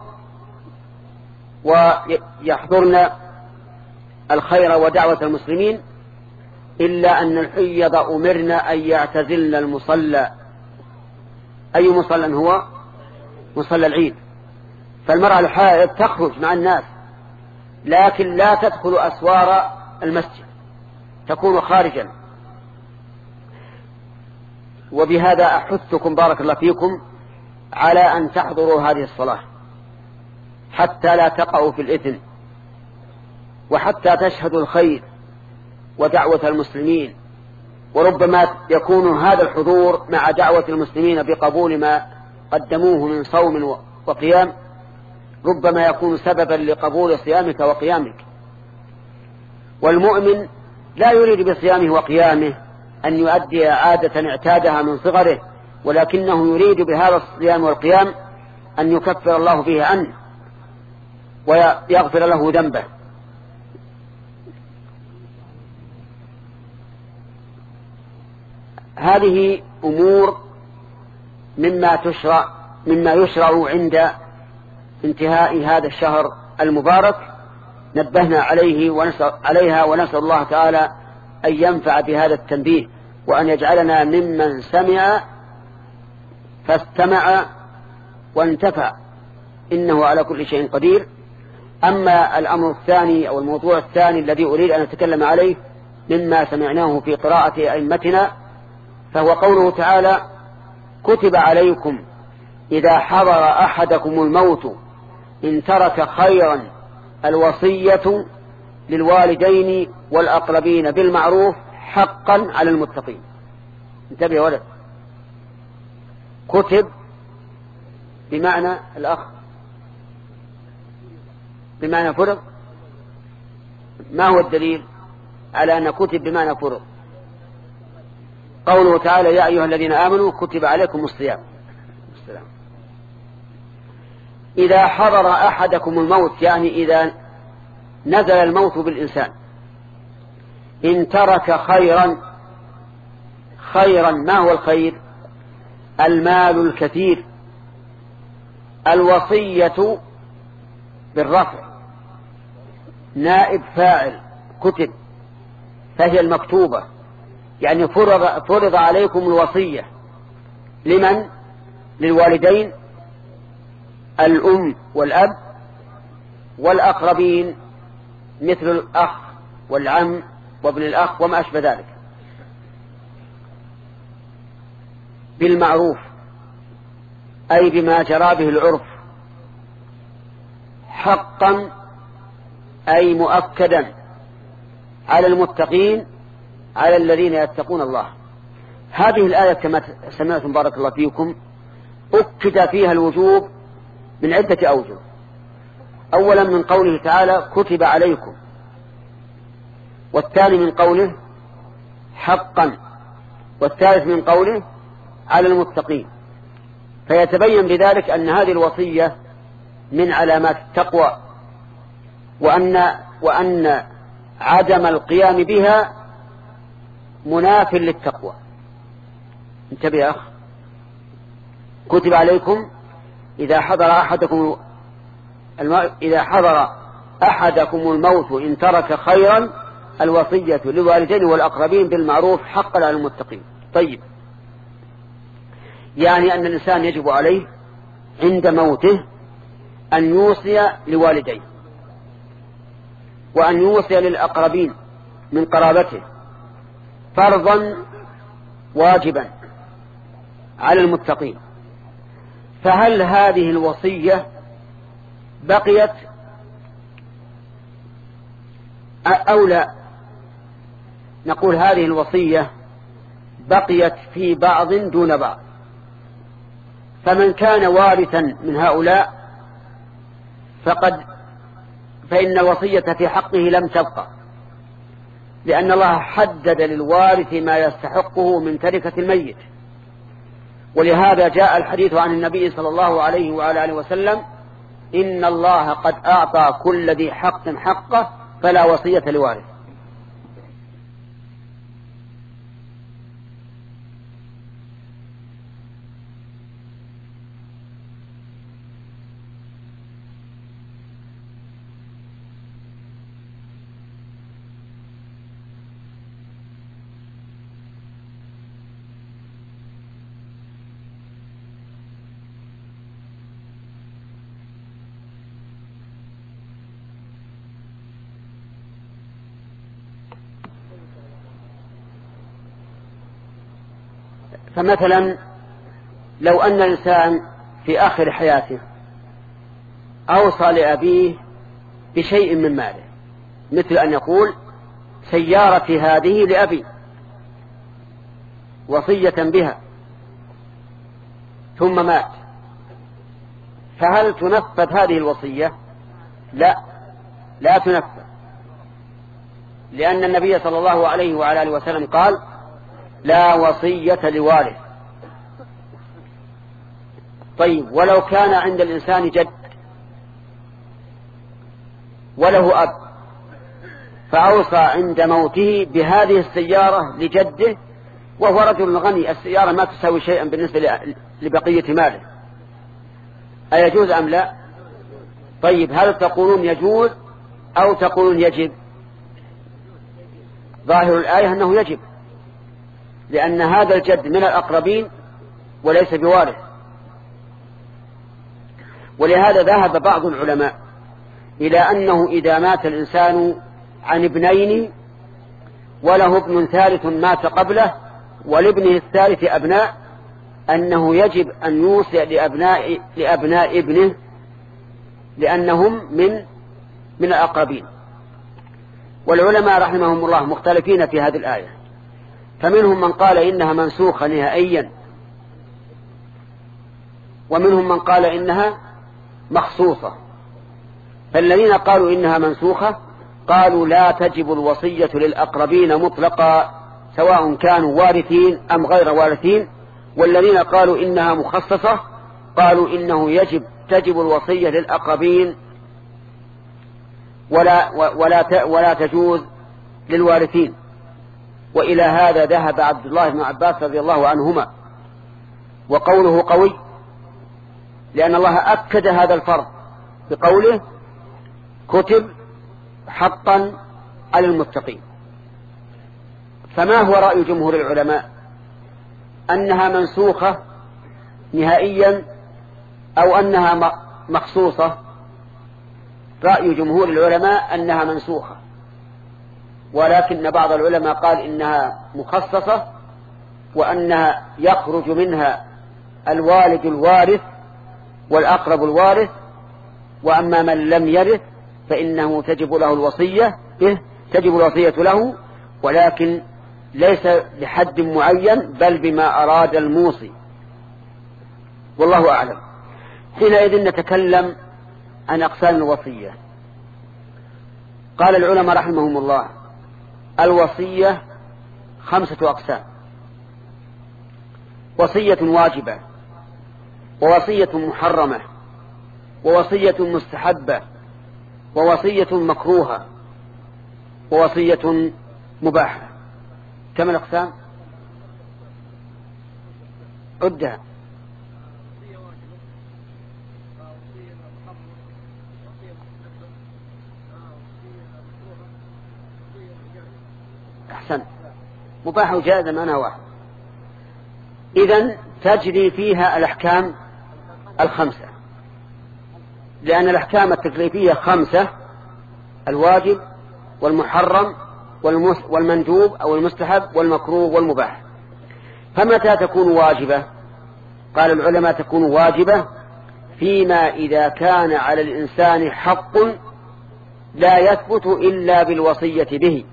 ويحضرن الخير ودعوة المسلمين، إلا أن الحيض أمرنا أن يعتزلن المصلى. أي مصلى هو؟ مصلى العيد. فالمرأة الحائض تخرج مع الناس لكن لا تدخل أسوار المسجد، تكون خارجا. وبهذا أحثكم بارك الله فيكم على أن تحضروا هذه الصلاة حتى لا تقعوا في الإثم، وحتى تشهدوا الخير ودعوة المسلمين. وربما يكون هذا الحضور مع دعوة المسلمين بقبول ما قدموه من صوم وقيام، ربما يكون سببا لقبول صيامك وقيامك. والمؤمن لا يريد بصيامه وقيامه أن يؤدي عادة اعتادها من صغره، ولكنه يريد بهذا الصيام والقيام أن يكفر الله به عنه ويغفر له ذنبه. هذه أمور مما تشرع مما يشرع عند انتهاء هذا الشهر المبارك، نبهنا عليه ونسأل عليها ونسأل الله تعالى أن ينفع بهذا التنبيه، وأن يجعلنا ممن سمع فاستمع وانتفع، إنه على كل شيء قدير. أما الأمر الثاني أو الموضوع الثاني الذي أريد أن أتكلم عليه مما سمعناه في قراءة أئمتنا، فهو قوله تعالى: كتب عليكم إذا حضر أحدكم الموت إن ترك خيرا الوصية للوالدين والأقربين بالمعروف حقا على المتقين. انتبه يا ولد، كتب بمعنى الأخ بمعنى فرض. ما هو الدليل على أن كتب بمعنى فرض؟ قوله تعالى: يا أيها الذين آمنوا كتب عليكم الصيام. السلام. إذا حضر أحدكم الموت، يعني إذا نزل الموت بالإنسان، إن ترك خيرا. خيرا ما هو الخير؟ المال الكثير. الوصية بالرفع نائب فاعل كتب، فهي المكتوبة، يعني فرض, فرض عليكم الوصية. لمن؟ للوالدين، الأم والأب، والأقربين مثل الأخ والعم وابن الأخ وما أشبه ذلك، بالمعروف أي بما جرى به العرف، حقا أي مؤكدا على المتقين، على الذين يتقون الله. هذه الآية كما سمعتم بارك الله فيكم أكد فيها الوجوب من عدة أوجه. أولا من قوله تعالى كتب عليكم، والثاني من قوله حقا، والثالث من قوله على المتقين. فيتبين بذلك أن هذه الوصية من علامات التقوى، وأن, وأن عدم القيام بها مناف للتقوى. انتبه يا أخ، كتب عليكم إذا حضر أحدكم الم... إذا حضر أحدكم الموت إن ترك خيرا الوصية للوالدين والأقربين بالمعروف حقا على المتقين. طيب، يعني أن الإنسان يجب عليه عند موته أن يوصي لوالديه، وأن يوصي للأقربين من قرابته فرضا واجبا على المتقين. فهل هذه الوصية بقيت أو لا؟ نقول هذه الوصية بقيت في بعض دون بعض. فمن كان وارثا من هؤلاء فقد فإن الوصية في حقه لم تبقى، لأن الله حدد للوارث ما يستحقه من تركة الميت. ولهذا جاء الحديث عن النبي صلى الله عليه وعلى آله وسلم: إن الله قد أعطى كل ذي حق حقه فلا وصية لوارث. فمثلا لو أن الإنسان في آخر حياته أوصى لأبيه بشيء من ماله، مثل أن يقول سيارتي هذه لأبي وصية بها، ثم مات، فهل تنفذ هذه الوصية؟ لا، لا تنفذ، لأن النبي صلى الله عليه وعلى آله وسلم قال: لا وصية لوارث. طيب، ولو كان عند الإنسان جد وله أب فأوصى عند موته بهذه السيارة لجده وهو رجل غني، السيارة ما تساوي شيئا بالنسبة لبقية ماله، أيجوز أم لا؟ طيب، هل تقولون يجوز أو تقولون يجب؟ ظاهر الآية أنه يجب، لأن هذا الجد من الأقربين وليس بوارث. ولهذا ذهب بعض العلماء إلى أنه إذا مات الإنسان عن ابنين وله ابن ثالث مات قبله ولابنه الثالث أبناء، أنه يجب أن يوصي لأبناء, لأبناء ابنه لأنهم من من الأقربين. والعلماء رحمهم الله مختلفين في هذه الآية، فمنهم من قال إنها منسوخة نهائيا، ومنهم من قال إنها مخصوصة. فالذين قالوا إنها منسوخة قالوا لا تجب الوصية للأقربين مطلقا سواء كانوا وارثين أم غير وارثين. والذين قالوا إنها مخصصة قالوا إنه يجب تجب الوصية للأقربين ولا, ولا, ولا تجوز للوارثين. وإلى هذا ذهب عبد الله بن عباس رضي الله عنهما، وقوله قوي لأن الله أكد هذا الفرض بقوله كتب حقا على المتقين. فما هو رأي جمهور العلماء؟ أنها منسوخة نهائيا أو أنها مخصوصة؟ رأي جمهور العلماء أنها منسوخة، ولكن بعض العلماء قال إنها مخصصة، وأنها يخرج منها الوالد الوارث والأقرب الوارث، وأما من لم يرث فإنه تجب له الوصية به تجب الوصية له، ولكن ليس لحد معين بل بما أراد الموصي، والله أعلم. حينئذ نتكلم عن أقسام الوصية. قال العلماء رحمهم الله: الوصية خمسة أقسام: وصية واجبة، ووصية محرمة، ووصية مستحبة، ووصية مكروهة، ووصية مباحة. كم الأقسام؟ عدها. أحسن، مباحة وجائزة معناها واحد. إذن تجري فيها الأحكام الخمسة، لأن الأحكام التكليفية خمسة: الواجب والمحرم والمندوب أو المستحب والمكروه والمباح. فمتى تكون واجبة؟ قال العلماء: تكون واجبة فيما إذا كان على الإنسان حق لا يثبت إلا بالوصية به.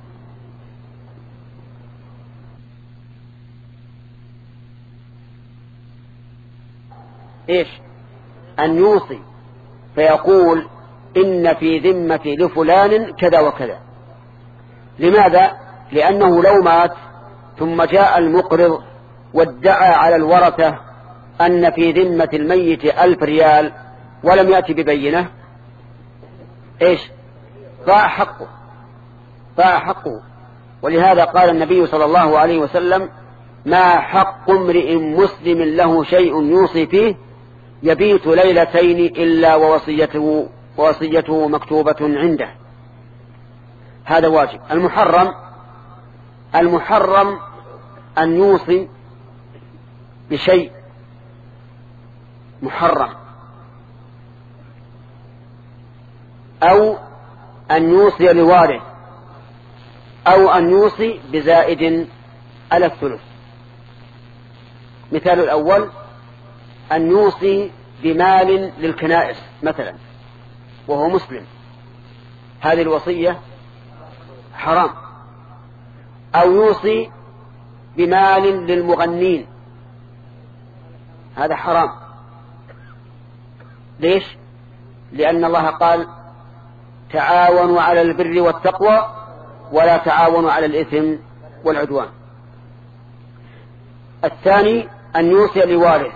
إيش؟ أن يوصي فيقول: إن في ذمتي لفلان كذا وكذا. لماذا؟ لأنه لو مات ثم جاء المقرض وادعى على الورثة أن في ذمة الميت ألف ريال ولم يأتي ببينة، إيش؟ ضاع حقه، ضاع حقه. ولهذا قال النبي صلى الله عليه وسلم: ما حق امرئ مسلم له شيء يوصي فيه يبيت ليلتين إلا ووصيته ووصيته مكتوبة عنده. هذا واجب. المحرم المحرم أن يوصي بشيء محرم، أو أن يوصي لوارث، أو أن يوصي بزائد على الثلث. مثال الأول: أن يوصي بمال للكنائس مثلا وهو مسلم، هذه الوصية حرام. أو يوصي بمال للمغنين، هذا حرام. ليش؟ لأن الله قال: تعاونوا على البر والتقوى ولا تعاونوا على الإثم والعدوان. الثاني: أن يوصي لوارث،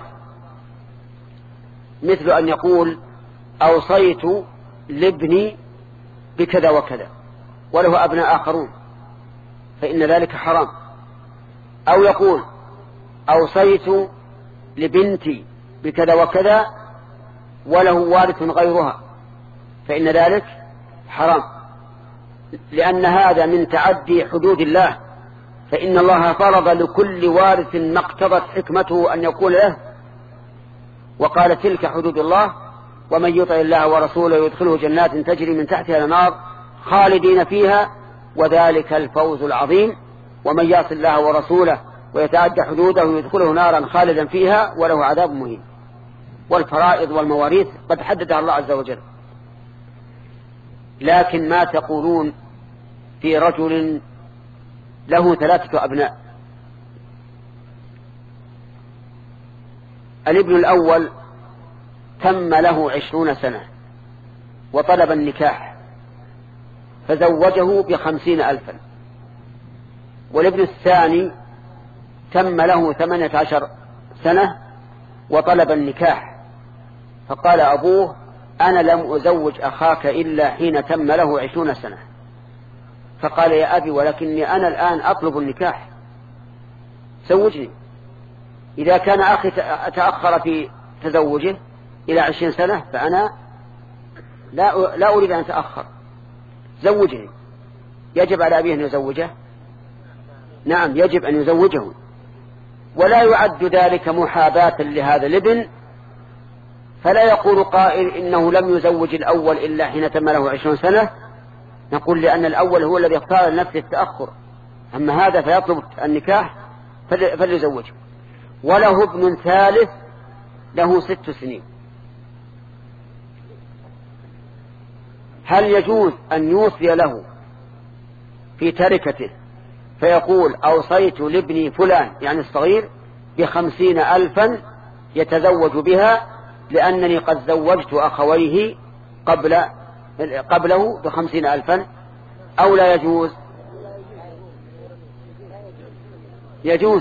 مثل أن يقول: أوصيت لابني بكذا وكذا وله أبناء آخرون، فإن ذلك حرام. أو يقول: أوصيت لبنتي بكذا وكذا وله وارث غيرها، فإن ذلك حرام، لأن هذا من تعدي حدود الله، فإن الله فرض لكل وارث ما اقتضت حكمته أن يقول له، وقال: تلك حدود الله ومن يطع الله ورسوله يدخله جنات تجري من تحتها الأنهار خالدين فيها وذلك الفوز العظيم، ومن يعص الله ورسوله ويتعدى حدوده يدخله نارا خالدا فيها وله عذاب مهين. والفرائض والمواريث قد حددها الله عز وجل. لكن ما تقولون في رجل له ثلاثة أبناء؟ الابن الأول تم له عشرون سنة وطلب النكاح فزوجه بخمسين ألفا، والابن الثاني تم له ثمانية عشر سنة وطلب النكاح، فقال أبوه: أنا لم أزوج أخاك إلا حين تم له عشرون سنة. فقال: يا أبي ولكني أنا الآن أطلب النكاح، زوجني. إذا كان أخي تأخر في تزوجه إلى عشرين سنة فأنا لا, لا أريد أن أتأخر، زوجني. يجب على أبيه أن يزوجه؟ نعم، يجب أن يزوجه، ولا يعد ذلك محاباة لهذا الابن. فلا يقول قائل إنه لم يزوج الأول إلا حين تم له عشرون سنة، نقول لأن الأول هو الذي اختار لنفسه التأخر، أما هذا فيطلب النكاح فليزوجه. وله ابن ثالث له ست سنين، هل يجوز أن يوصي له في تركته فيقول أوصيت لابني فلان يعني الصغير بخمسين ألفا يتزوج بها لأنني قد زوجت أخويه قبل قبله بخمسين ألفا، أو لا يجوز؟ يجوز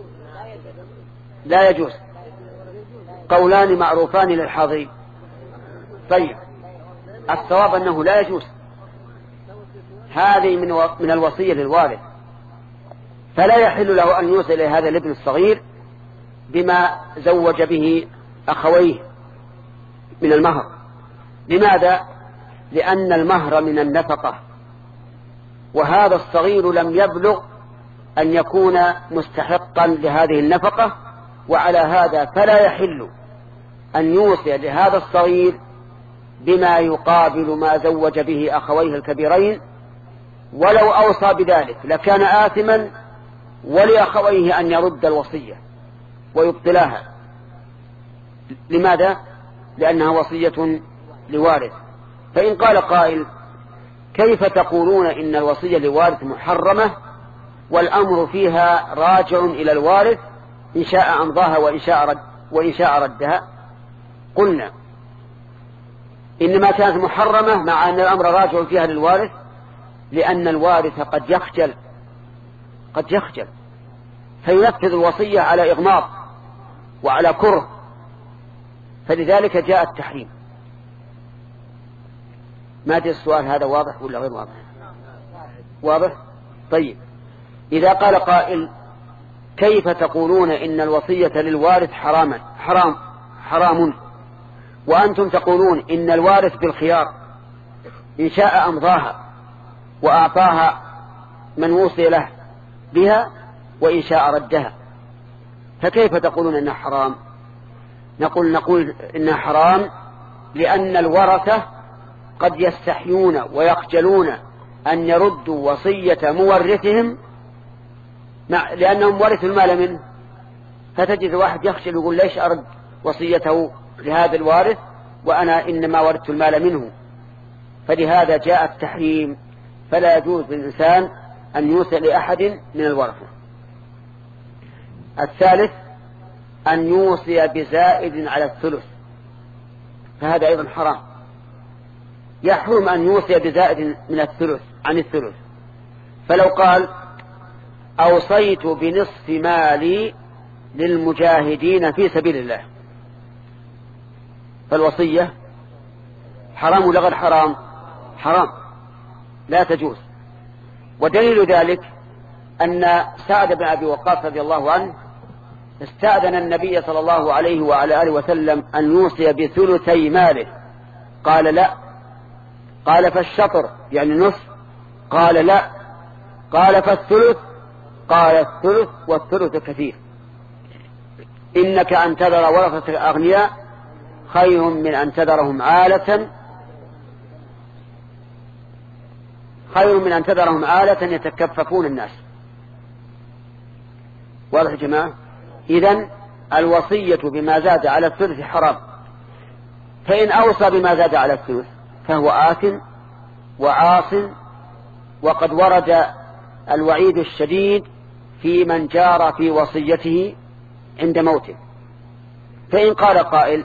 لا يجوز؟ قولان معروفان للحاضرين. طيب الصواب أنه لا يجوز، هذه من من الوصية للوارث، فلا يحل له أن يوصل إلى هذا الابن الصغير بما زوج به أخويه من المهر. لماذا؟ لأن المهر من النفقة، وهذا الصغير لم يبلغ أن يكون مستحقا لهذه النفقة، وعلى هذا فلا يحل أن يوصي لهذا الصغير بما يقابل ما زوج به أخويه الكبيرين، ولو أوصى بذلك لكان آثما، ولأخويه أن يرد الوصية ويبطلها. لماذا؟ لأنها وصية لوارث. فإن قال قائل كيف تقولون إن الوصية لوارث محرمة والأمر فيها راجع إلى الوارث إن شاء أمضاها وإن شاء, رد وإن شاء ردها؟ قلنا إنما كانت محرمة مع أن الأمر راجع فيها للوارث، لأن الوارث قد يخجل قد يخجل فينفذ الوصية على إغماض وعلى كره، فلذلك جاء التحريم. ما أدري السؤال هذا واضح ولا غير واضح؟ واضح؟ طيب إذا قال قائل كيف تقولون إن الوصية للوارث حراما حرام حرام وأنتم تقولون إن الوارث بالخيار إن شاء أمضاها وأعطاها من وصي له بها وإن شاء ردها، فكيف تقولون إنها حرام؟ نقول نقول إنها حرام لأن الورثة قد يستحيون ويخجلون أن يردوا وصية مورثهم لأنهم ورثوا المال منه، فتجد واحد يخجل يقول ليش أرد وصيته لهذا الوارث وأنا إنما ورثت المال منه. فلهذا جاء التحريم، فلا يجوز للإنسان أن يوصي لأحد من الورثة. الثالث أن يوصي بزائد على الثلث، فهذا أيضا حرام. يحرم أن يوصي بزائد من الثلث عن الثلث، فلو قال أوصيت بنصف مالي للمجاهدين في سبيل الله، فالوصية حرام ولا غير حرام؟ حرام، لا تجوز. ودليل ذلك أن سعد بن أبي وقاص رضي الله عنه استأذن النبي صلى الله عليه وعلى آله وسلم أن يوصي بثلثي ماله، قال لا. قال فالشطر يعني نصف، قال لا. قال فالثلث، قال الثلث والثلث كثير. إنك أن تذر ورثة الأغنياء خير من أن تذرهم عالة خير من أن تذرهم عالة يتكففون الناس. واضح يا جماعة؟ إذن الوصية بما زاد على الثلث حرام، فإن أوصى بما زاد على الثلث فهو آثم وعاص، وقد ورد الوعيد الشديد في من جار في وصيته عند موته. فإن قال قائل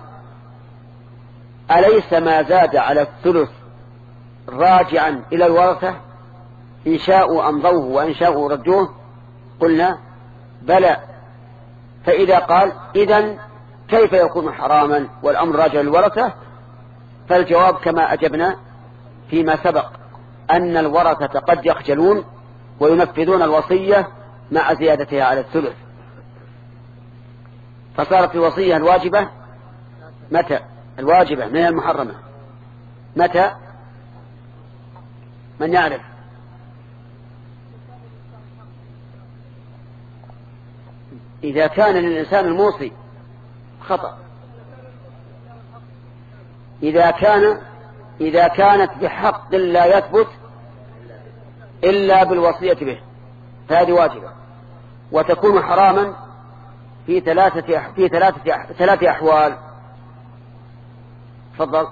أليس ما زاد على الثلث راجعا إلى الورثة إن شاءوا أمضوه وإن شاءوا ردوه؟ قلنا بلى. فإذا قال إذن كيف يكون حراما والأمر راجع للورثة؟ فالجواب كما أجبنا فيما سبق، أن الورثة قد يخجلون وينفذون الوصية مع زيادتها على الثلث، فصارت الوصية الواجبة متى؟ الواجبة من المحرمة متى؟ من يعرف؟ إذا كان للإنسان الموصي خطأ، إذا كان إذا كانت بحق لا يثبت إلا بالوصية به فهذه واجبة، وتكون حراما في ثلاثة في ثلاثة ثلاثة أحوال. تفضل.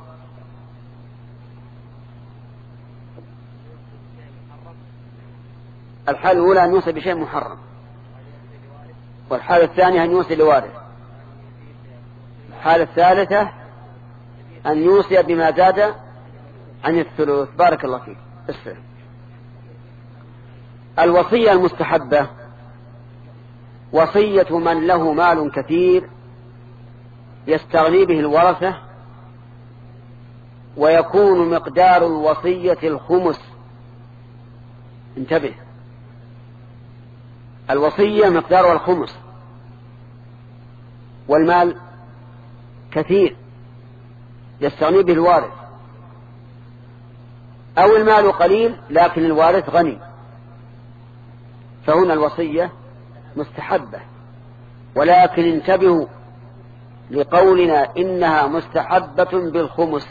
الحالة الأولى أن يوصي بشيء محرم، والحالة الثانية أن يوصي لوارث. الحالة الثالثة أن يوصي بما زاد عن الثلث. بارك الله فيك. اسفل. الوصية المستحبة وصية من له مال كثير يستغني به الورثة، ويكون مقدار الوصية الخمس. انتبه، الوصية مقدارها الخمس، والمال كثير يستغني به الوارث، أو المال قليل لكن الوارث غني، فهنا الوصية مستحبة. ولكن انتبهوا لقولنا إنها مستحبة بالخمس،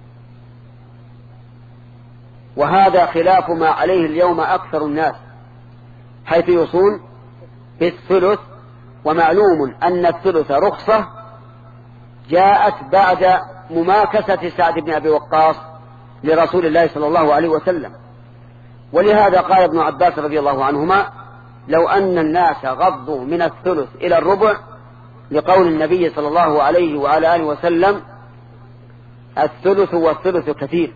وهذا خلاف ما عليه اليوم أكثر الناس، حيث يوصون بالثلث. ومعلوم أن الثلث رخصة جاءت بعد مماكسة سعد بن أبي وقاص لرسول الله صلى الله عليه وسلم. ولهذا قال ابن عباس رضي الله عنهما: لو أن الناس غضوا من الثلث إلى الربع، لقول النبي صلى الله عليه وعلى آله وسلم: الثلث والثلث كثير.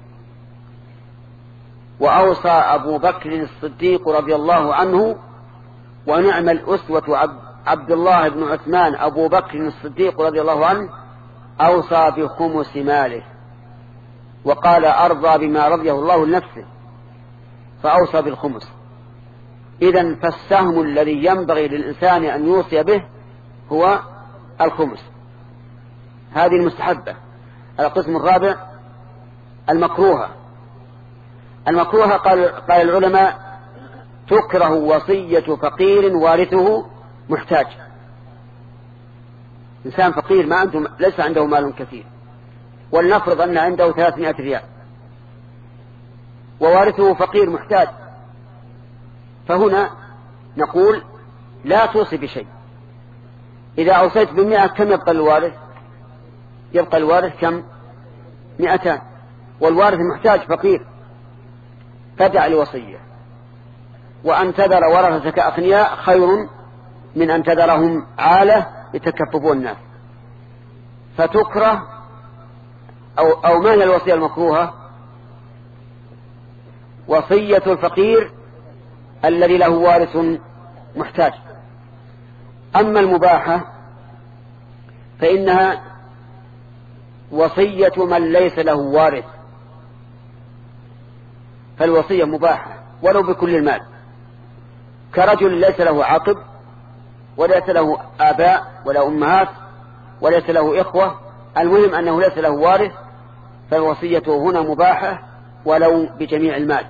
وأوصى أبو بكر الصديق رضي الله عنه، ونعم الأسوة عبد الله بن عثمان أبو بكر الصديق رضي الله عنه، أوصى بخمس ماله، وقال: أرضى بما رضيه الله لنفسه، فأوصى بالخمس. إذن فالسهم الذي ينبغي للإنسان أن يوصي به هو الخمس. هذه المستحبة. القسم الرابع المكروهة. المكروهة قال, قال العلماء: تكره وصية فقير وارثه محتاج. إنسان فقير ما عنده، ليس عنده مال كثير، ولنفرض أن عنده ثلاثمائة ريال، ووارثه فقير محتاج، فهنا نقول: لا توصي بشيء. إذا أوصيت بمئة كم يبقى الوارث؟ يبقى الوارث كم؟ مئتان، والوارث محتاج فقير، فدع الوصية. وأن تذر ورثتك أغنياء خير من أن تذرهم عالة يتكففون الناس. فتكره أو, أو ما هي الوصية المكروهة؟ وصية الفقير الذي له وارث محتاج. أما المباحة فإنها وصية من ليس له وارث، فالوصية مباحة ولو بكل المال، كرجل ليس له عقب، وليس له آباء ولا أمهات، وليس له إخوة، المهم أنه ليس له وارث، فالوصية هنا مباحة ولو بجميع المال.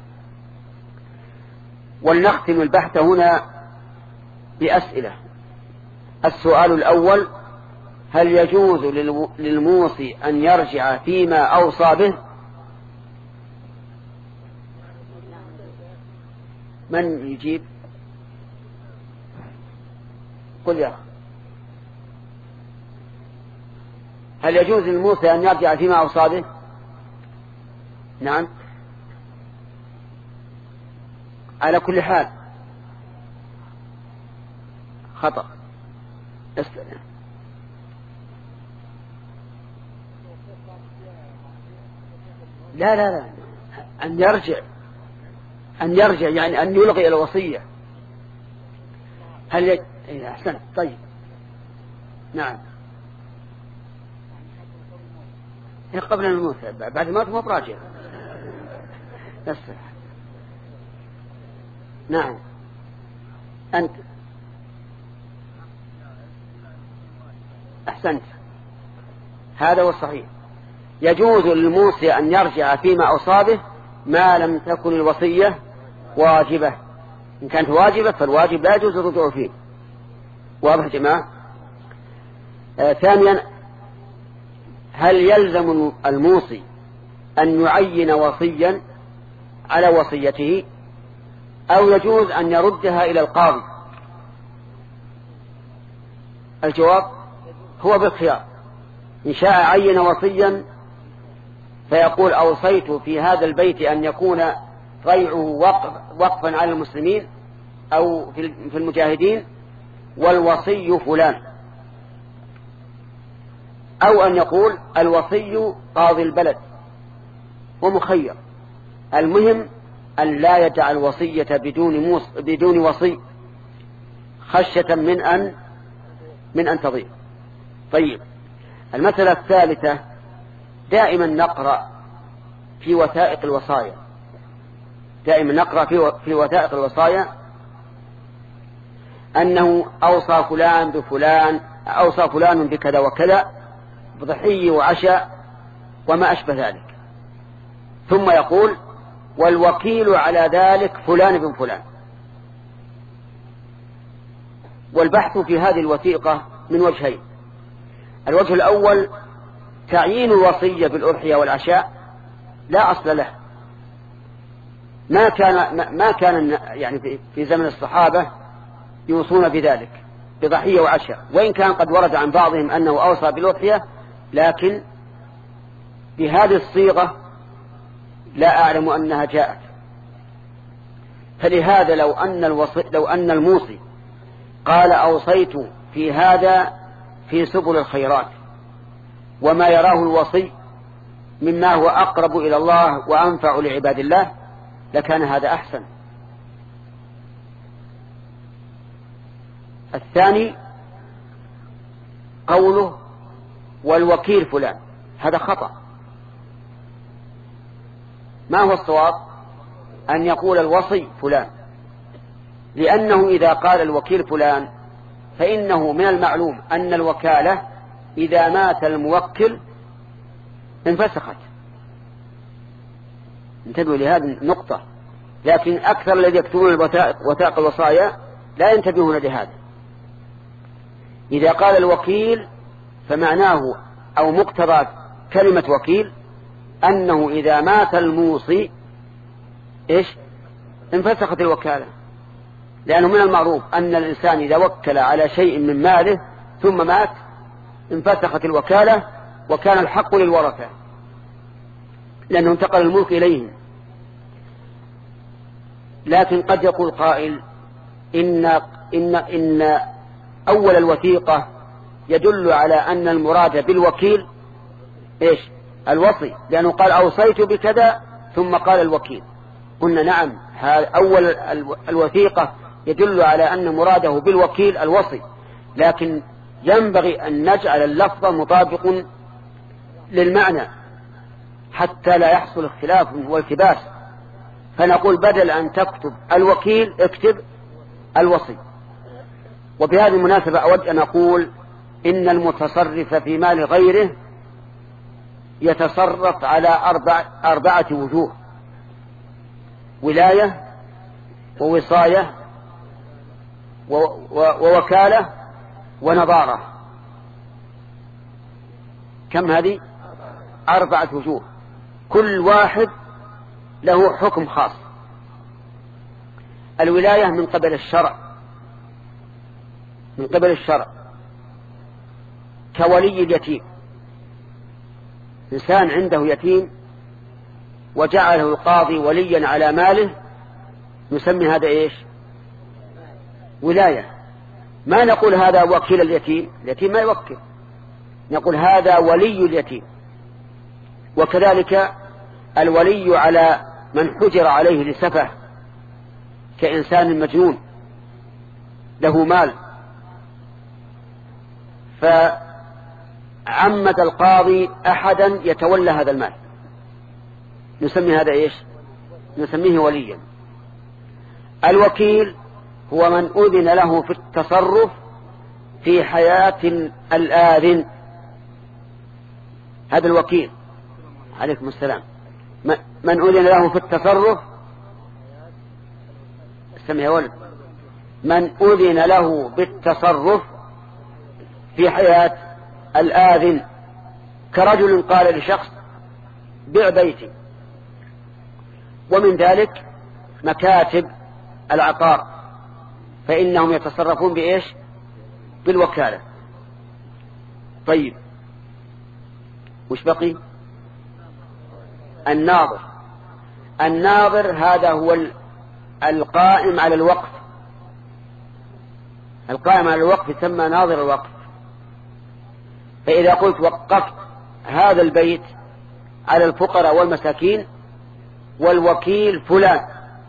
ولنختم البحث هنا بأسئلة. السؤال الأول: هل يجوز للموصي أن يرجع فيما أوصى به؟ من يجيب؟ قل يا أخي. هل يجوز للموصي أن يرجع فيما أوصى به؟ نعم، على كل حال خطأ. استنى. لا لا لا أن يرجع، أن يرجع يعني أن يلغي الوصية. هل ي... إيه أحسن. طيب نعم، قبل الموت، بعد الموت مو براجع. بس نعم. أنت أحسنت، هذا هو الصحيح. يجوز للموصي أن يرجع فيما أصابه ما لم تكن الوصية واجبة. إن كانت واجبة فالواجب لا يجوز الرجوع فيه. واضح يا جماعة؟ آه ثانيا: هل يلزم الموصي أن يعين وصيا على وصيته، أو يجوز أن يردها إلى القاضي؟ الجواب هو بالخيار. إن شاء عين وصيا فيقول: أوصيت في هذا البيت أن يكون ريعه وقف وقفا على المسلمين أو في المجاهدين، والوصي فلان، أو أن يقول الوصي قاضي البلد ومخير. المهم أن لا يجعل وصية بدون موص بدون وصي خشية من أن من أن تضيع. طيب، المسألة الثالثة، دائما نقرأ في وثائق الوصايا دائما نقرأ في في وثائق الوصايا أنه أوصى فلان بفلان، أوصى فلان بكذا وكذا، بضحية وعشاء وما أشبه ذلك، ثم يقول والوكيل على ذلك فلان بن فلان. والبحث في هذه الوثيقة من وجهين: الوجه الأول تعيين الوصية بالأضحية والعشاء لا أصل له، ما كان ما كان يعني في زمن الصحابة يوصون بذلك بضحية وعشاء، وإن كان قد ورد عن بعضهم أنه أوصى بالأضحية، لكن بهذه الصيغة لا أعلم أنها جاءت. فلهذا لو أن الوصي لو أن الموصي قال أوصيت في هذا في سبل الخيرات وما يراه الوصي مما هو أقرب إلى الله وأنفع لعباد الله، لكان هذا أحسن. الثاني قوله والوكيل فلان، هذا خطأ. ما هو الصواب؟ أن يقول الوصي فلان، لأنه إذا قال الوكيل فلان فإنه من المعلوم أن الوكالة إذا مات الموكل انفسخت. انتبهوا لهذه النقطة، لكن أكثر الذي يكتبون الوثائق وثائق الوصايا لا ينتبهون لهذا. إذا قال الوكيل فمعناه أو مقتضى كلمة وكيل أنه إذا مات الموصي إيش؟ انفسخت الوكالة، لأنه من المعروف أن الإنسان إذا وكل على شيء من ماله ثم مات انفسخت الوكالة وكان الحق للورثة، لأنه انتقل الملك إليهم. لكن قد يقول قائل إن, إن, إن أول الوثيقة يدل على أن المراد بالوكيل إيش؟ الوصي، لأنه قال أوصيت بكذا ثم قال الوكيل. قلنا نعم، أول الوثيقة يدل على أن مراده بالوكيل الوصي، لكن ينبغي أن نجعل اللفظ مطابق للمعنى حتى لا يحصل اختلاف والتباس، فنقول بدل أن تكتب الوكيل اكتب الوصي. وبهذه المناسبة أود أن أقول إن المتصرف في مال غيره يتصرف على أربع أربعة وجوه: ولاية ووصاية ووكالة ونظارة. كم هذه؟ أربعة وجوه، كل واحد له حكم خاص. الولاية من قبل الشرع من قبل الشرع كولي اليتيم، إنسان عنده يتيم وجعله القاضي وليا على ماله، نسمي هذا إيش؟ ولاية. ما نقول هذا وكيل اليتيم، اليتيم ما يوكل، نقول هذا ولي اليتيم. وكذلك الولي على من حجر عليه لسفه كإنسان مجنون له مال فعمد القاضي أحدا يتولى هذا المال، نسمي هذا إيش؟ نسميه وليا. الوكيل هو من أذن له في التصرف في حياة الآذن، هذا الوكيل. عليكم السلام. من أذن له في التصرف، سمع يا ولد، من أذن له بالتصرف في حياة الآذن، كرجل قال لشخص بيع بيتي، ومن ذلك مكاتب العقار، فإنهم يتصرفون بإيش؟ بالوكالة. طيب، وش بقي؟ الناظر. الناظر هذا هو القائم على الوقف، القائم على الوقف يسمى ناظر الوقف. فإذا قلت وقفت هذا البيت على الفقراء والمساكين والوكيل فلان،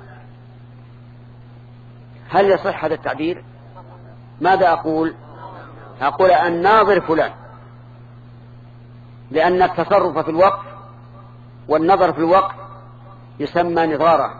هل يصح هذا التعبير؟ ماذا أقول؟ أقول الناظر فلان، لأن التصرف في الوقف والنظر في الوقف يسمى نظارة.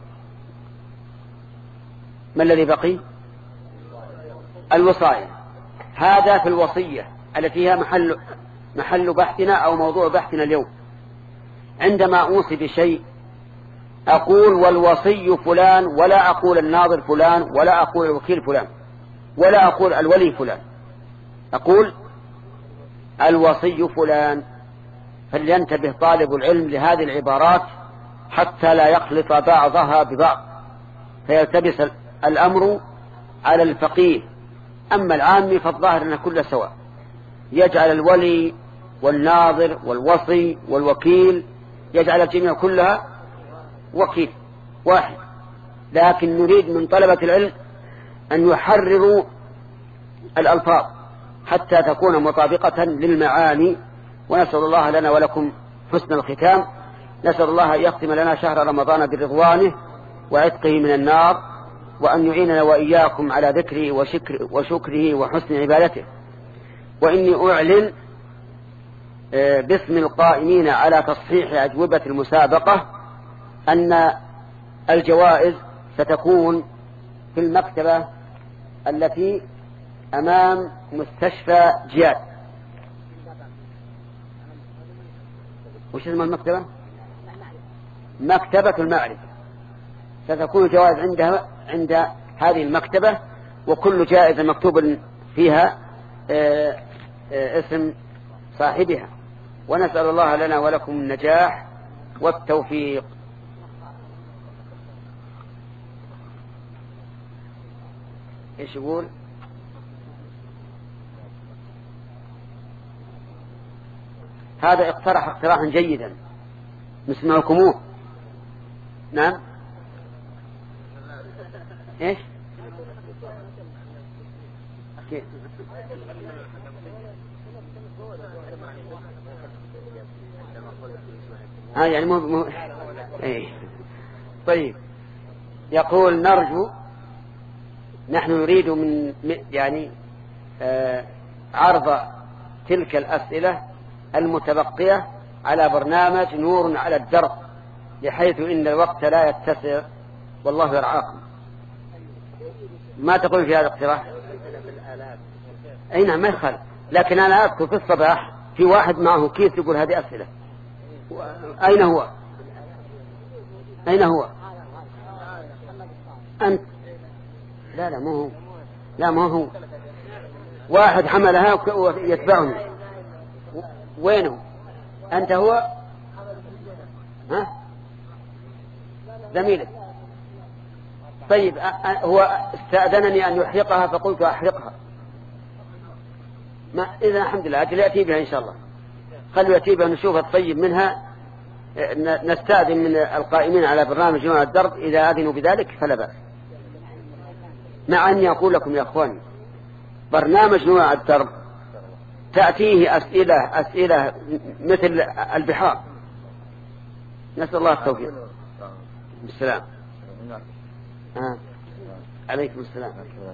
ما الذي بقي؟ الوصاية. هذا في الوصية التي هي محل محل بحثنا أو موضوع بحثنا اليوم. عندما أوصي بشيء أقول والوصي فلان، ولا أقول الناظر فلان، ولا أقول الوكيل فلان، ولا أقول الولي فلان، أقول الوصي فلان. فلينتبه طالب العلم لهذه العبارات حتى لا يخلط بعضها ببعض فيلتبس الأمر على الفقيه. أما العامي فالظاهر أن كل سواء، يجعل الولي والناظر والوصي والوكيل، يجعل الجميع كلها وكيل واحد. لكن نريد من طلبة العلم أن يحرروا الألفاظ حتى تكون مطابقة للمعاني. ونسأل الله لنا ولكم حسن الختام. نسأل الله أن يختم لنا شهر رمضان برضوانه وعتقه من النار، وأن يعيننا وإياكم على ذكره وشكر وشكره وحسن عبادته. وإني أعلن باسم القائمين على تصحيح أجوبة المسابقة أن الجوائز ستكون في المكتبة التي أمام مستشفى جياد. وش اسم المكتبة؟ مكتبة المعرفة. ستكون جوائز عندها عند هذه المكتبة، وكل جائزة مكتوب فيها آآ آآ اسم صاحبها. ونسأل الله لنا ولكم النجاح والتوفيق. ايش يقول؟ هذا اقترح اقتراحا جيدا نسمعكموه. نعم. ايش؟ كيف؟ ها يعني مو مو ايه. طيب، يقول نرجو، نحن نريد من يعني آه عرض تلك الأسئلة المتبقية على برنامج نور على الدرب، بحيث إن الوقت لا يتسع والله يرعاكم. ما تقول في هذا الاقتراح؟ أي نعم ما يخالف، لكن أنا أذكر في الصباح في واحد معه كيس يقول هذه أسئلة. أين هو؟ أين هو؟ أنت؟ لا لا مو هو، لا مو هو. واحد حملها ويتبعني. وينه؟ أنت هو؟ ها؟ زميلك. طيب هو استأذنني أن يحرقها فقلت أحرقها. ما إذا الحمد لله أجل يأتي بها إن شاء الله. خلوا يأتي بها نشوف الطيب منها. نستأذن من القائمين على برنامج نور على الدرب إذا أذنوا بذلك فلا بأس. مع أني أقول لكم يا أخواني برنامج نور على الدرب تأتيه أسئلة أسئلة مثل البحار. نسأل الله التوفيق. بالسلام. آه. عليكم السلام.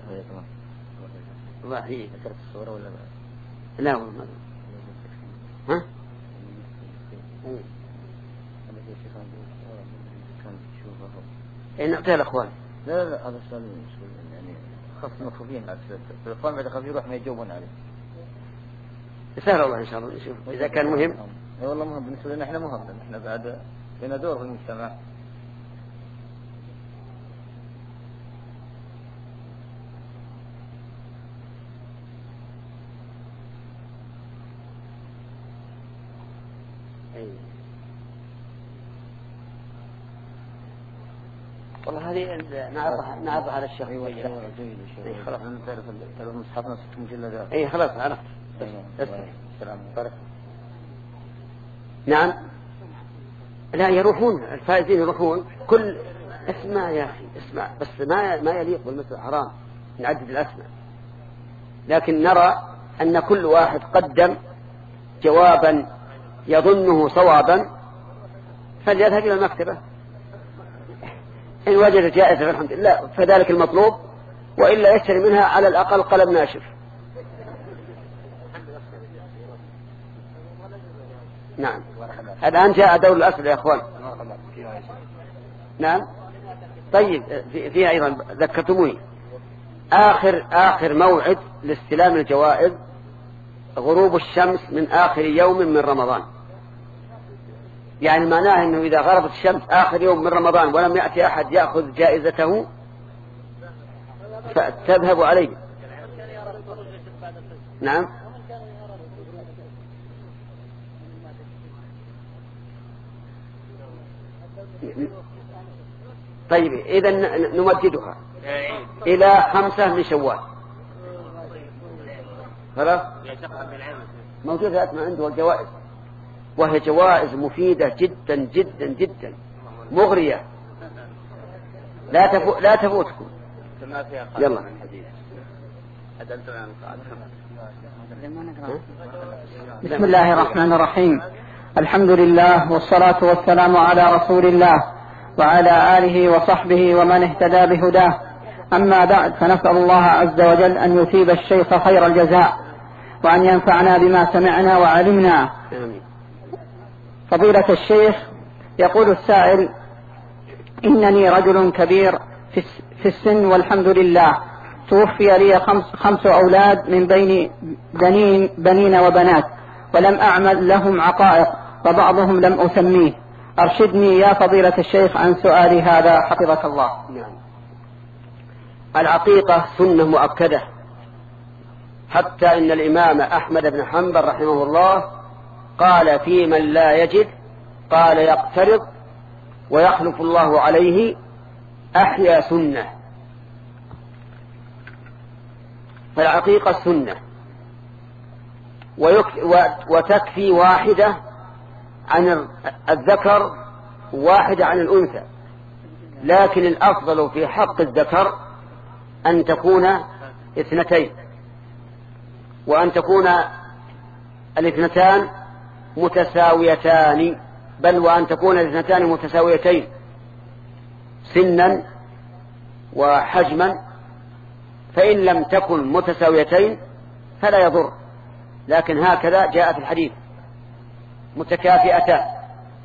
الله يحييك. ذكرت الصورة ولا لا؟ لا والله. ها؟ إيه نعطيها الأخوان. لا لا هذا السؤال يعني خاص مكفوفين. الإخوان بعد خفيف يروح ما يجاوبون عليه. سهل الله إن شاء الله نشوف إذا كان مهم. إيه والله مهم بالنسبة لنا إحنا مهم، إحنا بعد لنا دور في المجتمع. والله هذه نعرضها نعرضها على الشيخ. ايوه جيد إيه خلاص نعرف تعرف مصحفنا ست مجلدات. اي خلاص عرفت. السلام عليكم. نعم لا يروحون الفائزين يروحون كل اسمع يا أخي اسمع بس ما ما يليق بالمثل حرام نعدد الأسماء. لكن نرى أن كل واحد قدم جوابا يظنه صوابا فليذهب إلى المكتبة إن وجد جائزة فالحمد لله فذلك المطلوب، وإلا يشتري منها على الأقل قلم ناشف. نعم الآن جاء دور الأسئلة يا أخوان. نعم طيب فيها أيضا ذكرتموني آخر آخر موعد لاستلام الجوائز غروب الشمس من آخر يوم من رمضان. يعني معناه أنه إذا غربت الشمس آخر يوم من رمضان ولم يأتي أحد يأخذ جائزته فتذهب عليه. نعم طيب إذا نمددها إلى خمسة من شوال. خلاص موجودة أسمع عنده الجوائز، وهي جوائز مفيدة جدا جدا جدا مغرية لا تفو... لا تفوتكم. يلا بسم الله الرحمن الرحيم. الحمد لله والصلاة والسلام على رسول الله وعلى آله وصحبه ومن اهتدى بهداه. أما بعد فنسأل الله عز وجل أن يثيب الشيخ خير الجزاء وأن ينفعنا بما سمعنا وعلمنا. فضيلة الشيخ، يقول السائل: إنني رجل كبير في السن والحمد لله، توفي لي خمس, خمس أولاد من بين بنين, بنين وبنات، ولم أعمل لهم عقائق وبعضهم لم أسميه. أرشدني يا فضيلة الشيخ عن سؤالي هذا حفظك الله. نعم. العقيقة سنة مؤكدة، حتى إن الإمام أحمد بن حنبل رحمه الله قال في من لا يجد قال يقترض ويخلف الله عليه أحيا سنة. فالعقيقة سنة وتكفي واحدة عن الذكر واحدة عن الأنثى، لكن الأفضل في حق الذكر أن تكون اثنتين، وأن تكون الاثنتان متساويتان، بل وأن تكون الاثنتان متساويتين سنا وحجما، فإن لم تكن متساويتين فلا يضر، لكن هكذا جاء في الحديث متكافئتان.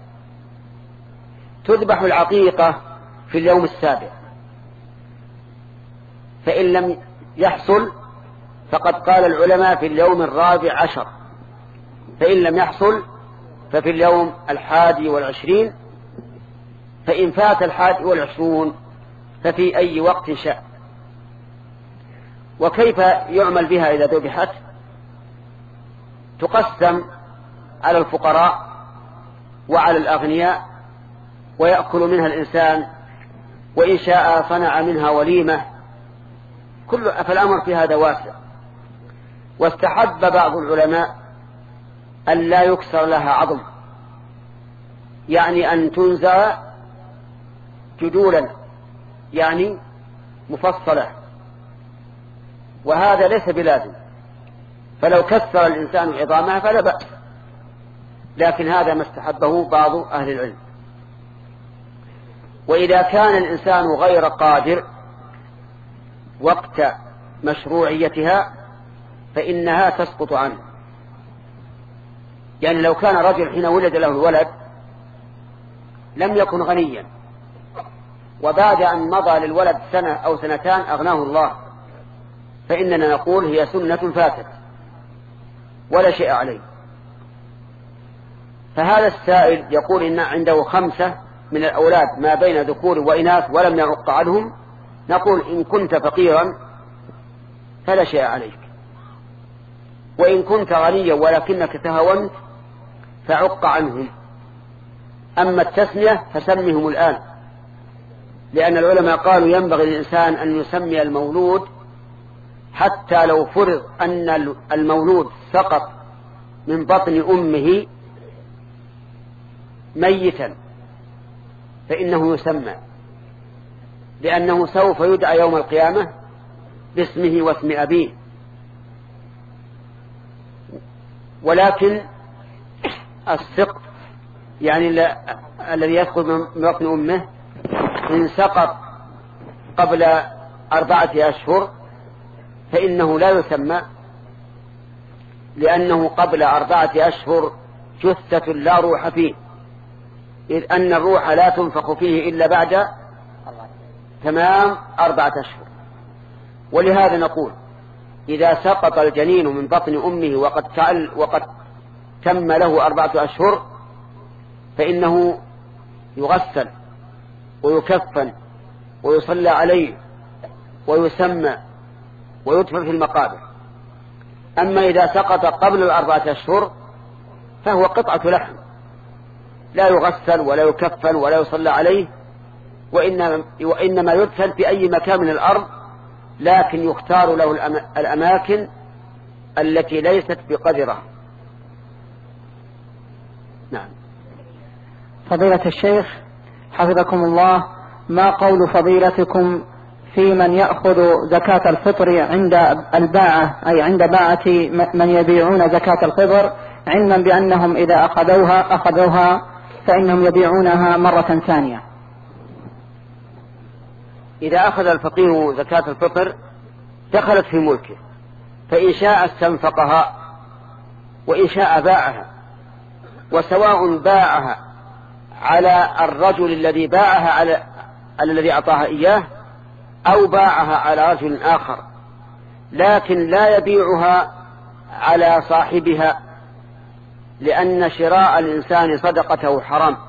تذبح العقيقة في اليوم السابع، فإن لم يحصل فقد قال العلماء في اليوم الرابع عشر، فإن لم يحصل ففي اليوم الحادي والعشرين، فإن فات الحادي والعشرون ففي أي وقت شاء. وكيف يعمل بها إذا ذبحت؟ تقسم على الفقراء وعلى الأغنياء ويأكل منها الإنسان، وإن شاء صنع منها وليمة، كل فالأمر في هذا واسع. واستحب بعض العلماء أن لا يكسر لها عظم، يعني أن تنزع جدولا يعني مفصلة، وهذا ليس بلازم، فلو كسر الإنسان عظامها فلا بأس، لكن هذا ما استحبه بعض أهل العلم. وإذا كان الإنسان غير قادر وقت مشروعيتها فإنها تسقط عنه. يعني لو كان رجل حين ولد له الولد لم يكن غنيا، وبعد أن مضى للولد سنة أو سنتان أغناه الله، فإننا نقول هي سنة فاتت ولا شيء عليه. فهذا السائل يقول إن عنده خمسة من الأولاد ما بين ذكور وإناث ولم يعق عنهم، نقول إن كنت فقيرا فلا شيء عليك، وإن كنت غنيا ولكنك تهاونت فعق عنهم. أما التسمية فسمهم الآن، لأن العلماء قالوا ينبغي للإنسان أن يسمي المولود حتى لو فرض أن المولود سقط من بطن أمه ميتا فإنه يسمى، لأنه سوف يدعى يوم القيامة باسمه واسم أبيه. ولكن السقط يعني الذي يدخل من بطن أمه إن سقط قبل أربعة أشهر فإنه لا يسمى، لأنه قبل أربعة أشهر جثة لا روح فيه، إذ أن الروح لا تنفخ فيه إلا بعد تمام أربعة أشهر. ولهذا نقول إذا سقط الجنين من بطن أمه وقد تعل وقد تم له أربعة أشهر فإنه يغسل ويكفن ويصلى عليه ويسمى ويدفن في المقابر. أما إذا سقط قبل الأربعة أشهر فهو قطعة لحم لا يغسل ولا يكفن ولا يصلى عليه، وإنما, وإنما يدفن في أي مكان من الأرض، لكن يختار له الأماكن التي ليست بقدرة. نعم. فضيلة الشيخ حفظكم الله، ما قول فضيلتكم في من يأخذ زكاة الفطر عند الباعة، أي عند باعة من يبيعون زكاة الفطر، علما بأنهم إذا أخذوها أخذوها فإنهم يبيعونها مرة ثانية؟ إذا أخذ الفقير زكاة الفطر دخلت في ملكه، فإن شاء استنفقها وإن شاء باعها، وسواء باعها على الرجل الذي باعها على الذي أعطاها إياه أو باعها على رجل آخر، لكن لا يبيعها على صاحبها، لأن شراء الإنسان صدقته حرام.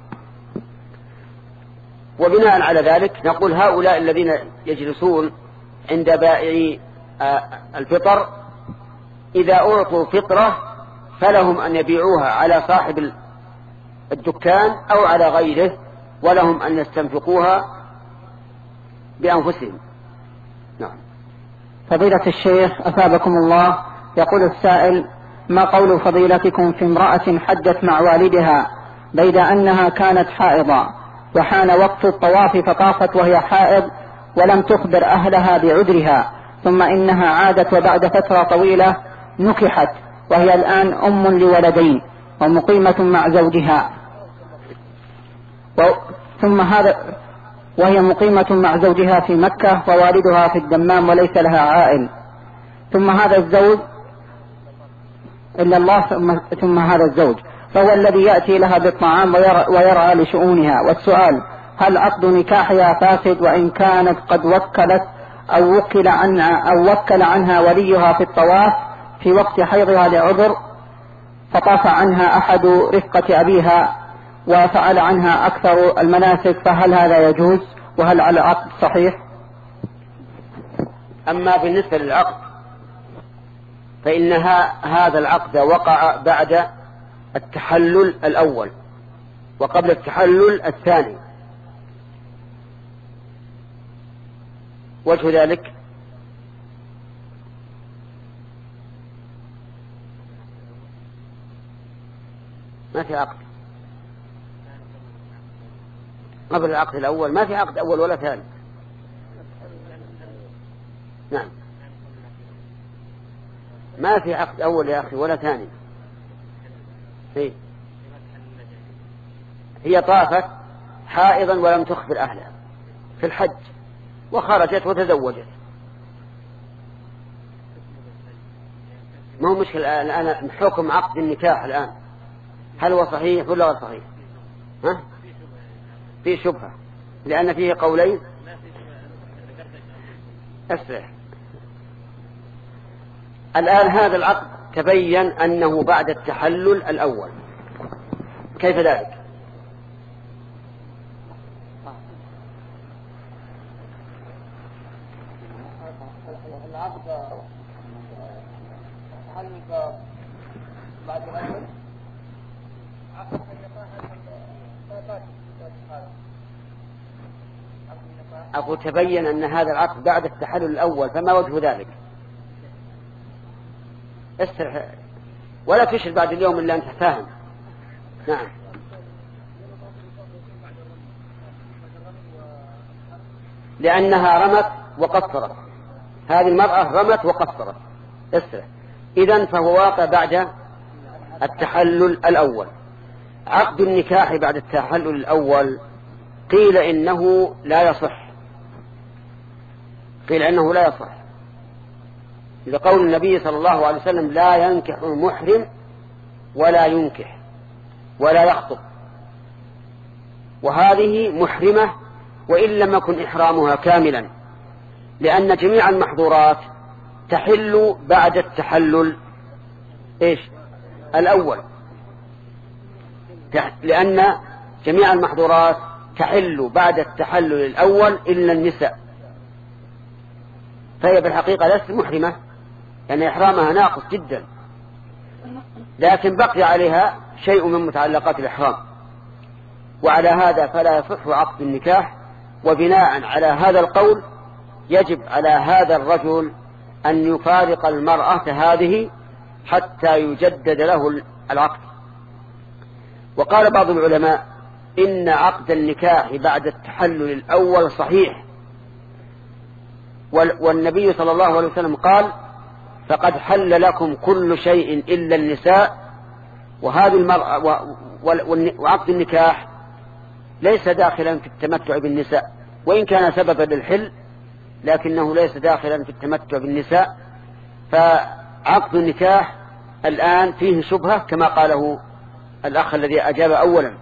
وبناء على ذلك نقول هؤلاء الذين يجلسون عند بائعي الفطر إذا أعطوا فطرة فلهم أن يبيعوها على صاحب الدكان أو على غيره، ولهم أن يستنفقوها بأنفسهم. نعم. فضيلة الشيخ أثابكم الله، يقول السائل: ما قول فضيلتكم في امرأة حجت مع والدها بيد أنها كانت حائضة، وحان وقت الطواف فطافت وهي حائض ولم تخبر أهلها بعذرها، ثم إنها عادت وبعد فترة طويلة نكحت وهي الآن أم لولدين ومقيمة مع زوجها، و... ثم هذا وهي مقيمة مع زوجها في مكة ووالدها في الدمام وليس لها عائل، ثم هذا الزوج إلا الله ثم, ثم هذا الزوج فهو الذي يأتي لها بالطعام ويرى, ويرعى لشؤونها. والسؤال: هل عقد نكاحها فاسد وإن كانت قد وكلت أو وكل عنها أو وكل عنها وليها في الطواف في وقت حيضها لعذر، فطاف عنها أحد رفقة أبيها وفعل عنها أكثر المناسك، فهل هذا يجوز؟ وهل على العقد صحيح؟ أما بالنسبة للعقد فإنها هذا العقد وقع بعد التحلل الأول وقبل التحلل الثاني. وجه ذلك ما في عقد قبل العقد الأول، ما في عقد أول ولا ثاني. نعم، ما في عقد أول يا أخي ولا ثاني. هي, هي طافت حائضا ولم تخبر أهلها في الحج وخرجت وتزوجت، ما هو مشكلة الآن حكم عقد النكاح الآن هل هو صحيح ولا غير صحيح؟ ها؟ في شبهة لأن فيه قولين. أسرع. الآن هذا العقد تبين أنه بعد التحلل الأول، كيف ذلك؟ العقد تحلل بعد الأول أقول تبين أن هذا العقد بعد التحلل الأول، فما وجه ذلك؟ استرح ولا تشهد بعد اليوم إلا أنت فاهم. نعم. لأنها رمت وقصرت، هذه المرأة رمت وقصرت اسرع، إذن فهو واقع بعد التحلل الأول. عقد النكاح بعد التحلل الأول قيل إنه لا يصح، قيل إنه لا يصح لقول النبي صلى الله عليه وسلم: لا ينكح المحرم ولا ينكح ولا يخطب. وهذه محرمة وإن لم يكن إحرامها كاملا، لأن جميع المحظورات تحل بعد التحلل إيش الأول، لأن جميع المحظورات تحل بعد التحلل الأول إلا النساء، فهي بالحقيقة ليست محرمة، يعني إحرامها ناقص جدا، لكن بقي عليها شيء من متعلقات الإحرام. وعلى هذا فلا يصح عقد النكاح. وبناء على هذا القول يجب على هذا الرجل أن يفارق المرأة هذه حتى يجدد له العقد. وقال بعض العلماء إن عقد النكاح بعد التحلل الأول صحيح، والنبي صلى الله عليه وسلم قال: فقد حل لكم كل شيء إلا النساء. وهذه المرأة وعقد النكاح ليس داخلا في التمتع بالنساء، وإن كان سببا للحل لكنه ليس داخلا في التمتع بالنساء. فعقد النكاح الآن فيه شبهة كما قاله الأخ الذي أجاب أولا.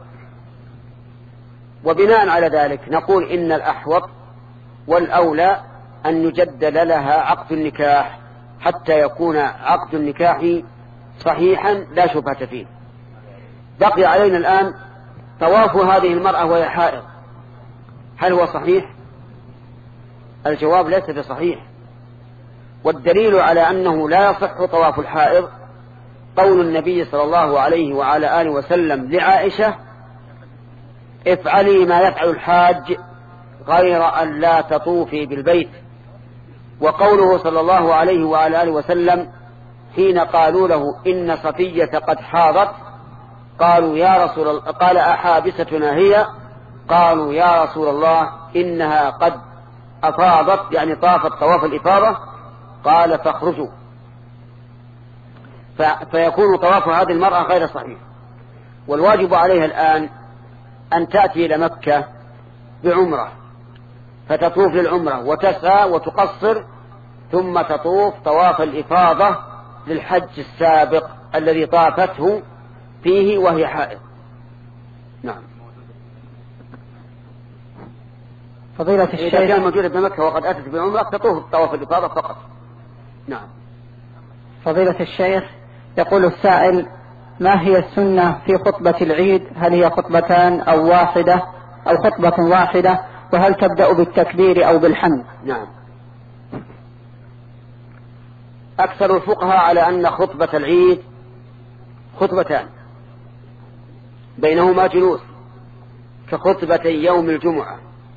وبناء على ذلك نقول إن الأحوط والأولى أن يجدد لها عقد النكاح حتى يكون عقد النكاح صحيحا لا شبهة فيه. بقي علينا الآن طواف هذه المرأة وهي حائض، هل هو صحيح؟ الجواب ليس بصحيح. والدليل على أنه لا يصح طواف الحائض قول النبي صلى الله عليه وعلى آله وسلم لعائشة: افعلي ما يفعل الحاج غير أن لا تطوفي بالبيت. وقوله صلى الله عليه وعلى آله وسلم حين قالوا له إن صفية قد حاضت قالوا يا رسول الله، قال: أحابستنا هي؟ قالوا يا رسول الله إنها قد أفاضت، يعني طافت طواف الإفاضة. قال: فاخرجوا. فيكون طواف هذه المرأة غير صحيح. والواجب عليها الآن أن تأتي إلى مكة بعمرة، فتطوف للعمرة وتسعى وتقصر، ثم تطوف طواف الإفاضة للحج السابق الذي طافته فيه وهي حائض. نعم. فضيلة الشيخ، إذا كان موجودة بمكة وقد أتت بعمرة تطوف طواف الإفاضة فقط. نعم. فضيلة الشيخ، يقول السائل: ما هي السنة في خطبة العيد؟ هل هي خطبتان أو واحدة أو خطبة واحدة؟ وهل تبدأ بالتكبير أو بالحمد؟ نعم. أكثر الفقهاء على أن خطبة العيد خطبتان بينهما جلوس كخطبة يوم الجمعة.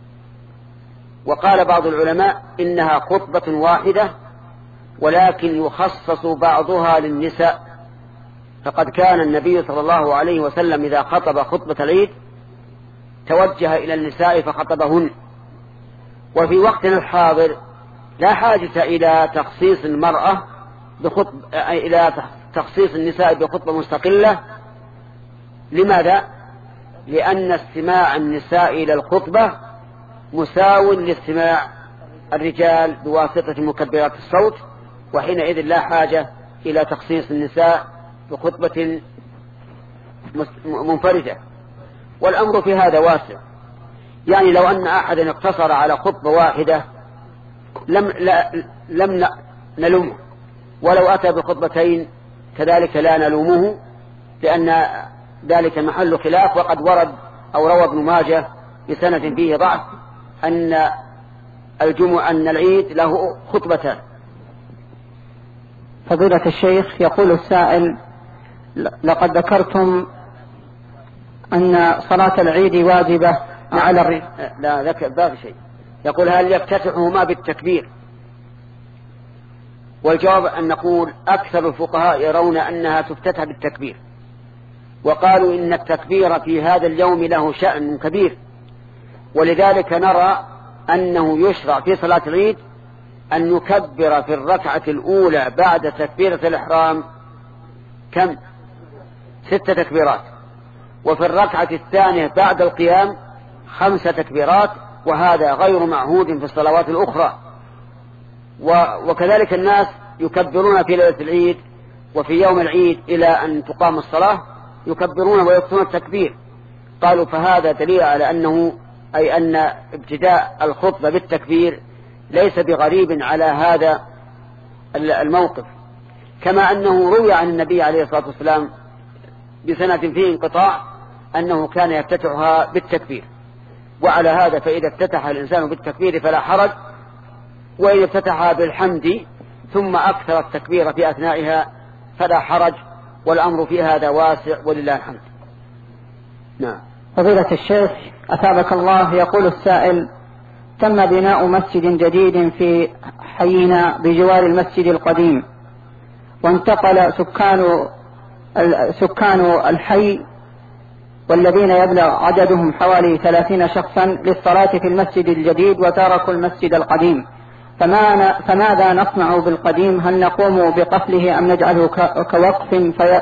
وقال بعض العلماء إنها خطبة واحدة ولكن يخصص بعضها للنساء، فقد كان النبي صلى الله عليه وسلم إذا خطب خطبة العيد توجه إلى النساء فخطبهن. وفي وقتنا الحاضر لا حاجة إلى تخصيص المرأة بخطب إلى تخصيص النساء بخطبة مستقلة. لماذا؟ لأن استماع النساء إلى الخطبة مساو لاستماع الرجال بواسطة مكبرات الصوت، وحينئذ لا حاجة إلى تخصيص النساء بخطبة منفردة. والأمر في هذا واسع، يعني لو أن أحدا اقتصر على خطبة واحدة لم, لا لم نلومه، ولو أتى بخطبتين كذلك لا نلومه، لأن ذلك محل خلاف. وقد ورد أو روى ابن ماجه بسند فيه ضعف أن الجمعة أن العيد له خطبتان. فضيلة الشيخ، يقول السائل: لقد ذكرتم أن صلاة العيد واجبة على الرجال. لا ذكر باقي شيء. يقول: هل يفتتحهما بالتكبير؟ والجواب أن نقول أكثر الفقهاء يرون أنها تفتتح بالتكبير، وقالوا إن التكبير في هذا اليوم له شأن كبير، ولذلك نرى أنه يشرع في صلاة العيد أن يكبر في الركعة الأولى بعد تكبيرة الإحرام كم؟ ست تكبيرات، وفي الركعة الثانية بعد القيام خمس تكبيرات، وهذا غير معهود في الصلوات الأخرى. وكذلك الناس يكبرون في ليلة العيد وفي يوم العيد إلى أن تقام الصلاة يكبرون ويكثرون التكبير. قالوا فهذا دليل على أنه أي أن ابتداء الخطبة بالتكبير ليس بغريب على هذا الموقف، كما أنه روي عن النبي عليه الصلاة والسلام بسنة فيه انقطاع أنه كان يفتتحها بالتكبير. وعلى هذا فإذا افتتح الإنسان بالتكبير فلا حرج، وإذا افتتحها بالحمد ثم أكثر التكبير في أثنائها فلا حرج، والأمر في هذا واسع ولله الحمد. نعم. فضيلة الشيخ أثابك الله، يقول السائل: تم بناء مسجد جديد في حينا بجوار المسجد القديم، وانتقل سكان سكان الحي والذين يبلغ عددهم حوالي ثلاثين شخصا للصلاة في المسجد الجديد وتركوا المسجد القديم، فما فماذا نصنع بالقديم؟ هل نقوم بقفله أم نجعله كوقف في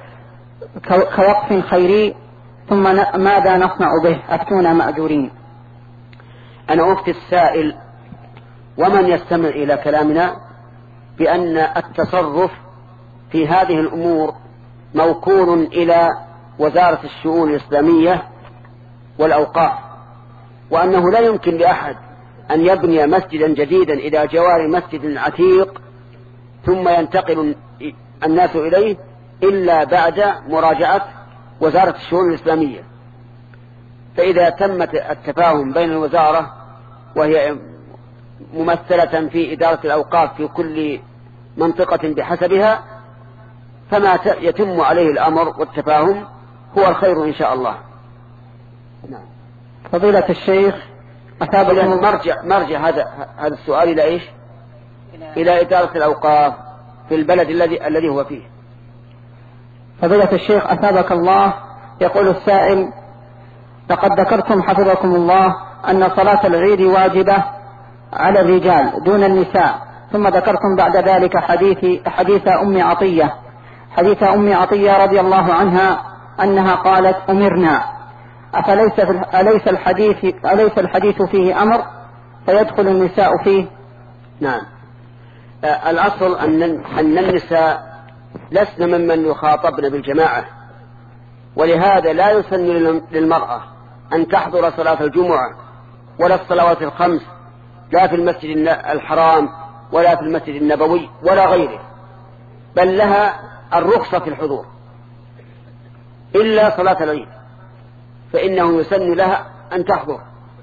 كوقف خيري؟ ثم ماذا نصنع به؟ أفتونا مأجورين. أنا أفتي السائل ومن يستمع إلى كلامنا بأن التصرف في هذه الأمور موكول إلى وزارة الشؤون الإسلامية والأوقاف، وأنه لا يمكن لأحد أن يبني مسجدا جديدا إلى جوار مسجد عتيق ثم ينتقل الناس إليه إلا بعد مراجعة وزارة الشؤون الإسلامية. فإذا تمت التفاهم بين الوزارة وهي ممثلة في إدارة الأوقاف في كل منطقة بحسبها، فما يتم عليه الأمر والتفاهم هو الخير إن شاء الله. نعم. فضيلة الشيخ أثابكم مرجع مرجع هذا هذا السؤال إلى إيش؟ إلى إدارة الأوقاف في البلد الذي الذي هو فيه. فضيلة الشيخ أثابك الله، يقول السائل: لقد ذكرتم حفظكم الله أن صلاة العيد واجبة على الرجال دون النساء، ثم ذكرتم بعد ذلك حديث حديث أم عطية حديث أم عطية رضي الله عنها أنها قالت: أمرنا. أفليس أليس الحديث أليس الحديث فيه أمر فيدخل النساء فيه؟ نعم. الأصل أن أن النساء لسن ممن يخاطبن بالجماعة، ولهذا لا يسن للمرأة أن تحضر صلاة الجمعة ولا الصلوات الخمس، لا في المسجد الحرام ولا في المسجد النبوي ولا غيره، بل لها الرخصة في الحضور إلا صلاة العيد، فإنه يسن لها أن تحضر.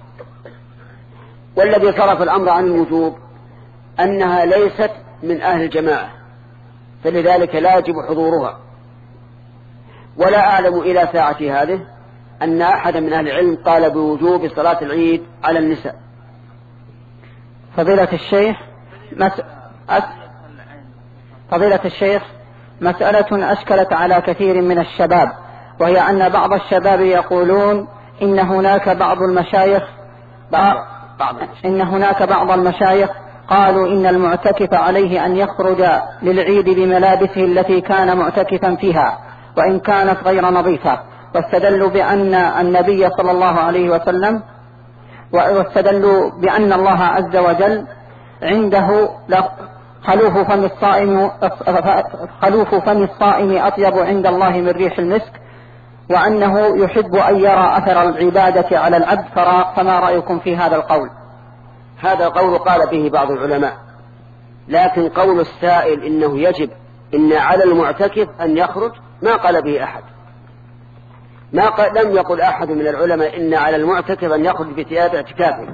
والذي صرف الأمر عن الوجوب أنها ليست من أهل الجماعة، فلذلك لا يجب حضورها. ولا أعلم إلى ساعة هذه أن أحد من أهل العلم قال بوجوب صلاة العيد على النساء. فضيلة الشيخ مس... أس... فضيلة الشيخ مسألة أشكلت على كثير من الشباب، وهي أن بعض الشباب يقولون إن هناك بعض المشايخ بعض... بعض إن هناك بعض المشايخ قالوا إن المعتكف عليه أن يخرج للعيد بملابسه التي كان معتكفا فيها وإن كانت غير نظيفة، واستدلوا بأن النبي صلى الله عليه وسلم واستدلوا بأن الله عز وجل عنده خلوف فم الصائم خلوف فم الصائم أطيب عند الله من ريح المسك، وأنه يحب أن يرى أثر العبادة على العبد. فما رأيكم في هذا القول؟ هذا القول قال به بعض العلماء، لكن قول السائل إنه يجب إن على المعتكف أن يخرج ما قال به أحد. ما قال لم يقل أحد من العلماء إن على المعتكف أن يخرج بثياب اعتكافه،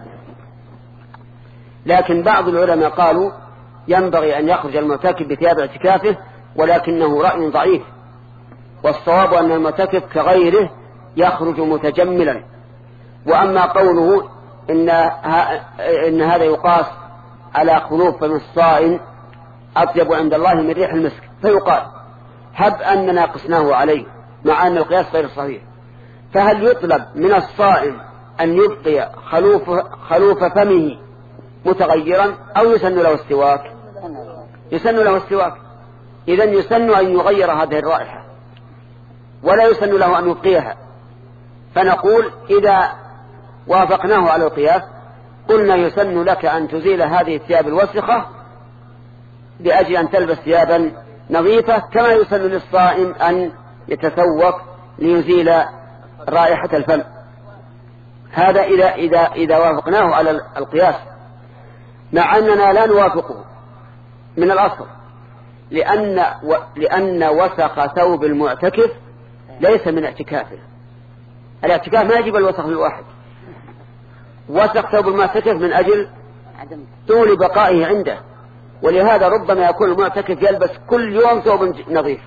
لكن بعض العلماء قالوا ينبغي أن يخرج المعتكف بثياب اعتكافه، ولكنه رأي ضعيف، والصواب أن المعتكف كغيره يخرج متجملا. وأما قوله إن, إن هذا يقاس على خلوف فم الصائم أطيب عند الله من ريح المسك، فيقال هب أننا قسناه عليه مع أن القياس غير صحيح، فهل يطلب من الصائم أن يبقي خلوف, خلوف فمه متغيرا أو يسن له السواك؟ يسن له السواك. إذن يسن أن يغير هذه الرائحة ولا يسن له أن يبقيها. فنقول إذا وافقناه على القياس قلنا يسن لك أن تزيل هذه الثياب الوسخة لأجل أن تلبس ثيابا نظيفة، كما يسن للصائم أن يتسوق ليزيل رائحة الفم. هذا إذا, إذا, إذا وافقناه على القياس، مع أننا لا نوافقه من الأصل، لأن, و لأن وسخ ثوب المعتكف ليس من اعتكافه. الاعتكاف ما يجب الوسخ للواحد. وسخ ثوب المعتكف من أجل طول بقائه عنده، ولهذا ربما يكون المعتكف يلبس كل يوم ثوب نظيف.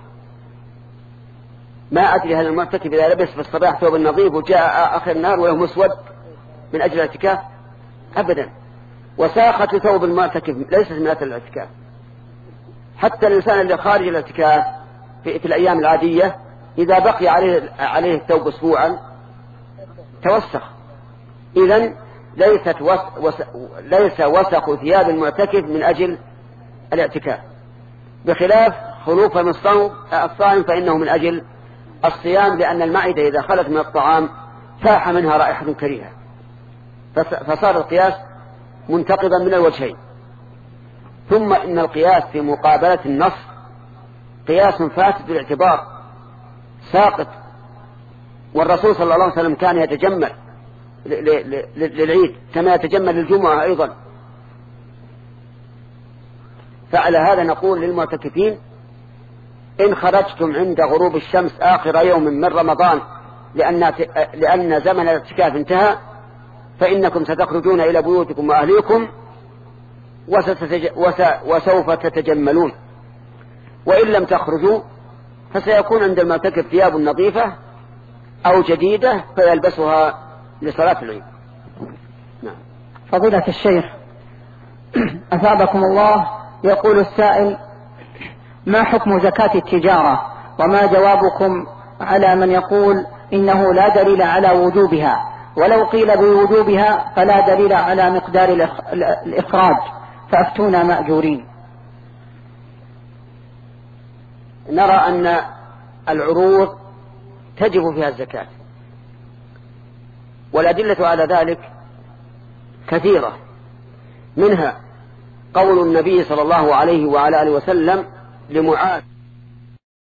ما أدري هل المعتكف إذا لبس في الصباح ثوب نظيف وجاء آخر النهار وله مسود من أجل الاعتكاف؟ أبدا. وساخة ثوب المعتكف ليست من أجل الاعتكاف. حتى الإنسان اللي خارج الاعتكاف في, في الأيام العادية إذا بقي عليه, عليه الثوب أسبوعا توسخ. إذن ليست وس وس ليس وسخ ثياب المعتكف من أجل الاعتكاف، بخلاف خلوف من الصائم فإنه من أجل الصيام، لأن المعدة إذا خلت من الطعام فاح منها رائحة كريهة، فصار القياس منتقضا من الوجهين. ثم إن القياس في مقابلة النص قياس فاسد بالاعتبار ساقط، والرسول صلى الله عليه وسلم كان يتجمل للعيد كما يتجمل للجمعة أيضا. فعلى هذا نقول للمعتكفين إن خرجتم عند غروب الشمس آخر يوم من رمضان لأن, لأن زمن الاعتكاف انتهى فإنكم ستخرجون إلى بيوتكم وأهليكم وسوف تتجملون، وإن لم تخرجوا فسيكون عند المعتكف ثياب نظيفة أو جديدة فيلبسها لصلاة العيد. نعم. فضيلة الشيخ أثابكم الله، يقول السائل: ما حكم زكاة التجارة، وما جوابكم على من يقول إنه لا دليل على وجوبها، ولو قيل بوجوبها فلا دليل على مقدار الإخراج، فأفتونا مأجورين. نرى أن العروض تجب فيها الزكاة، والأدلة على ذلك كثيرة، منها قول النبي صلى الله عليه وعلى آله وسلم لمعاذ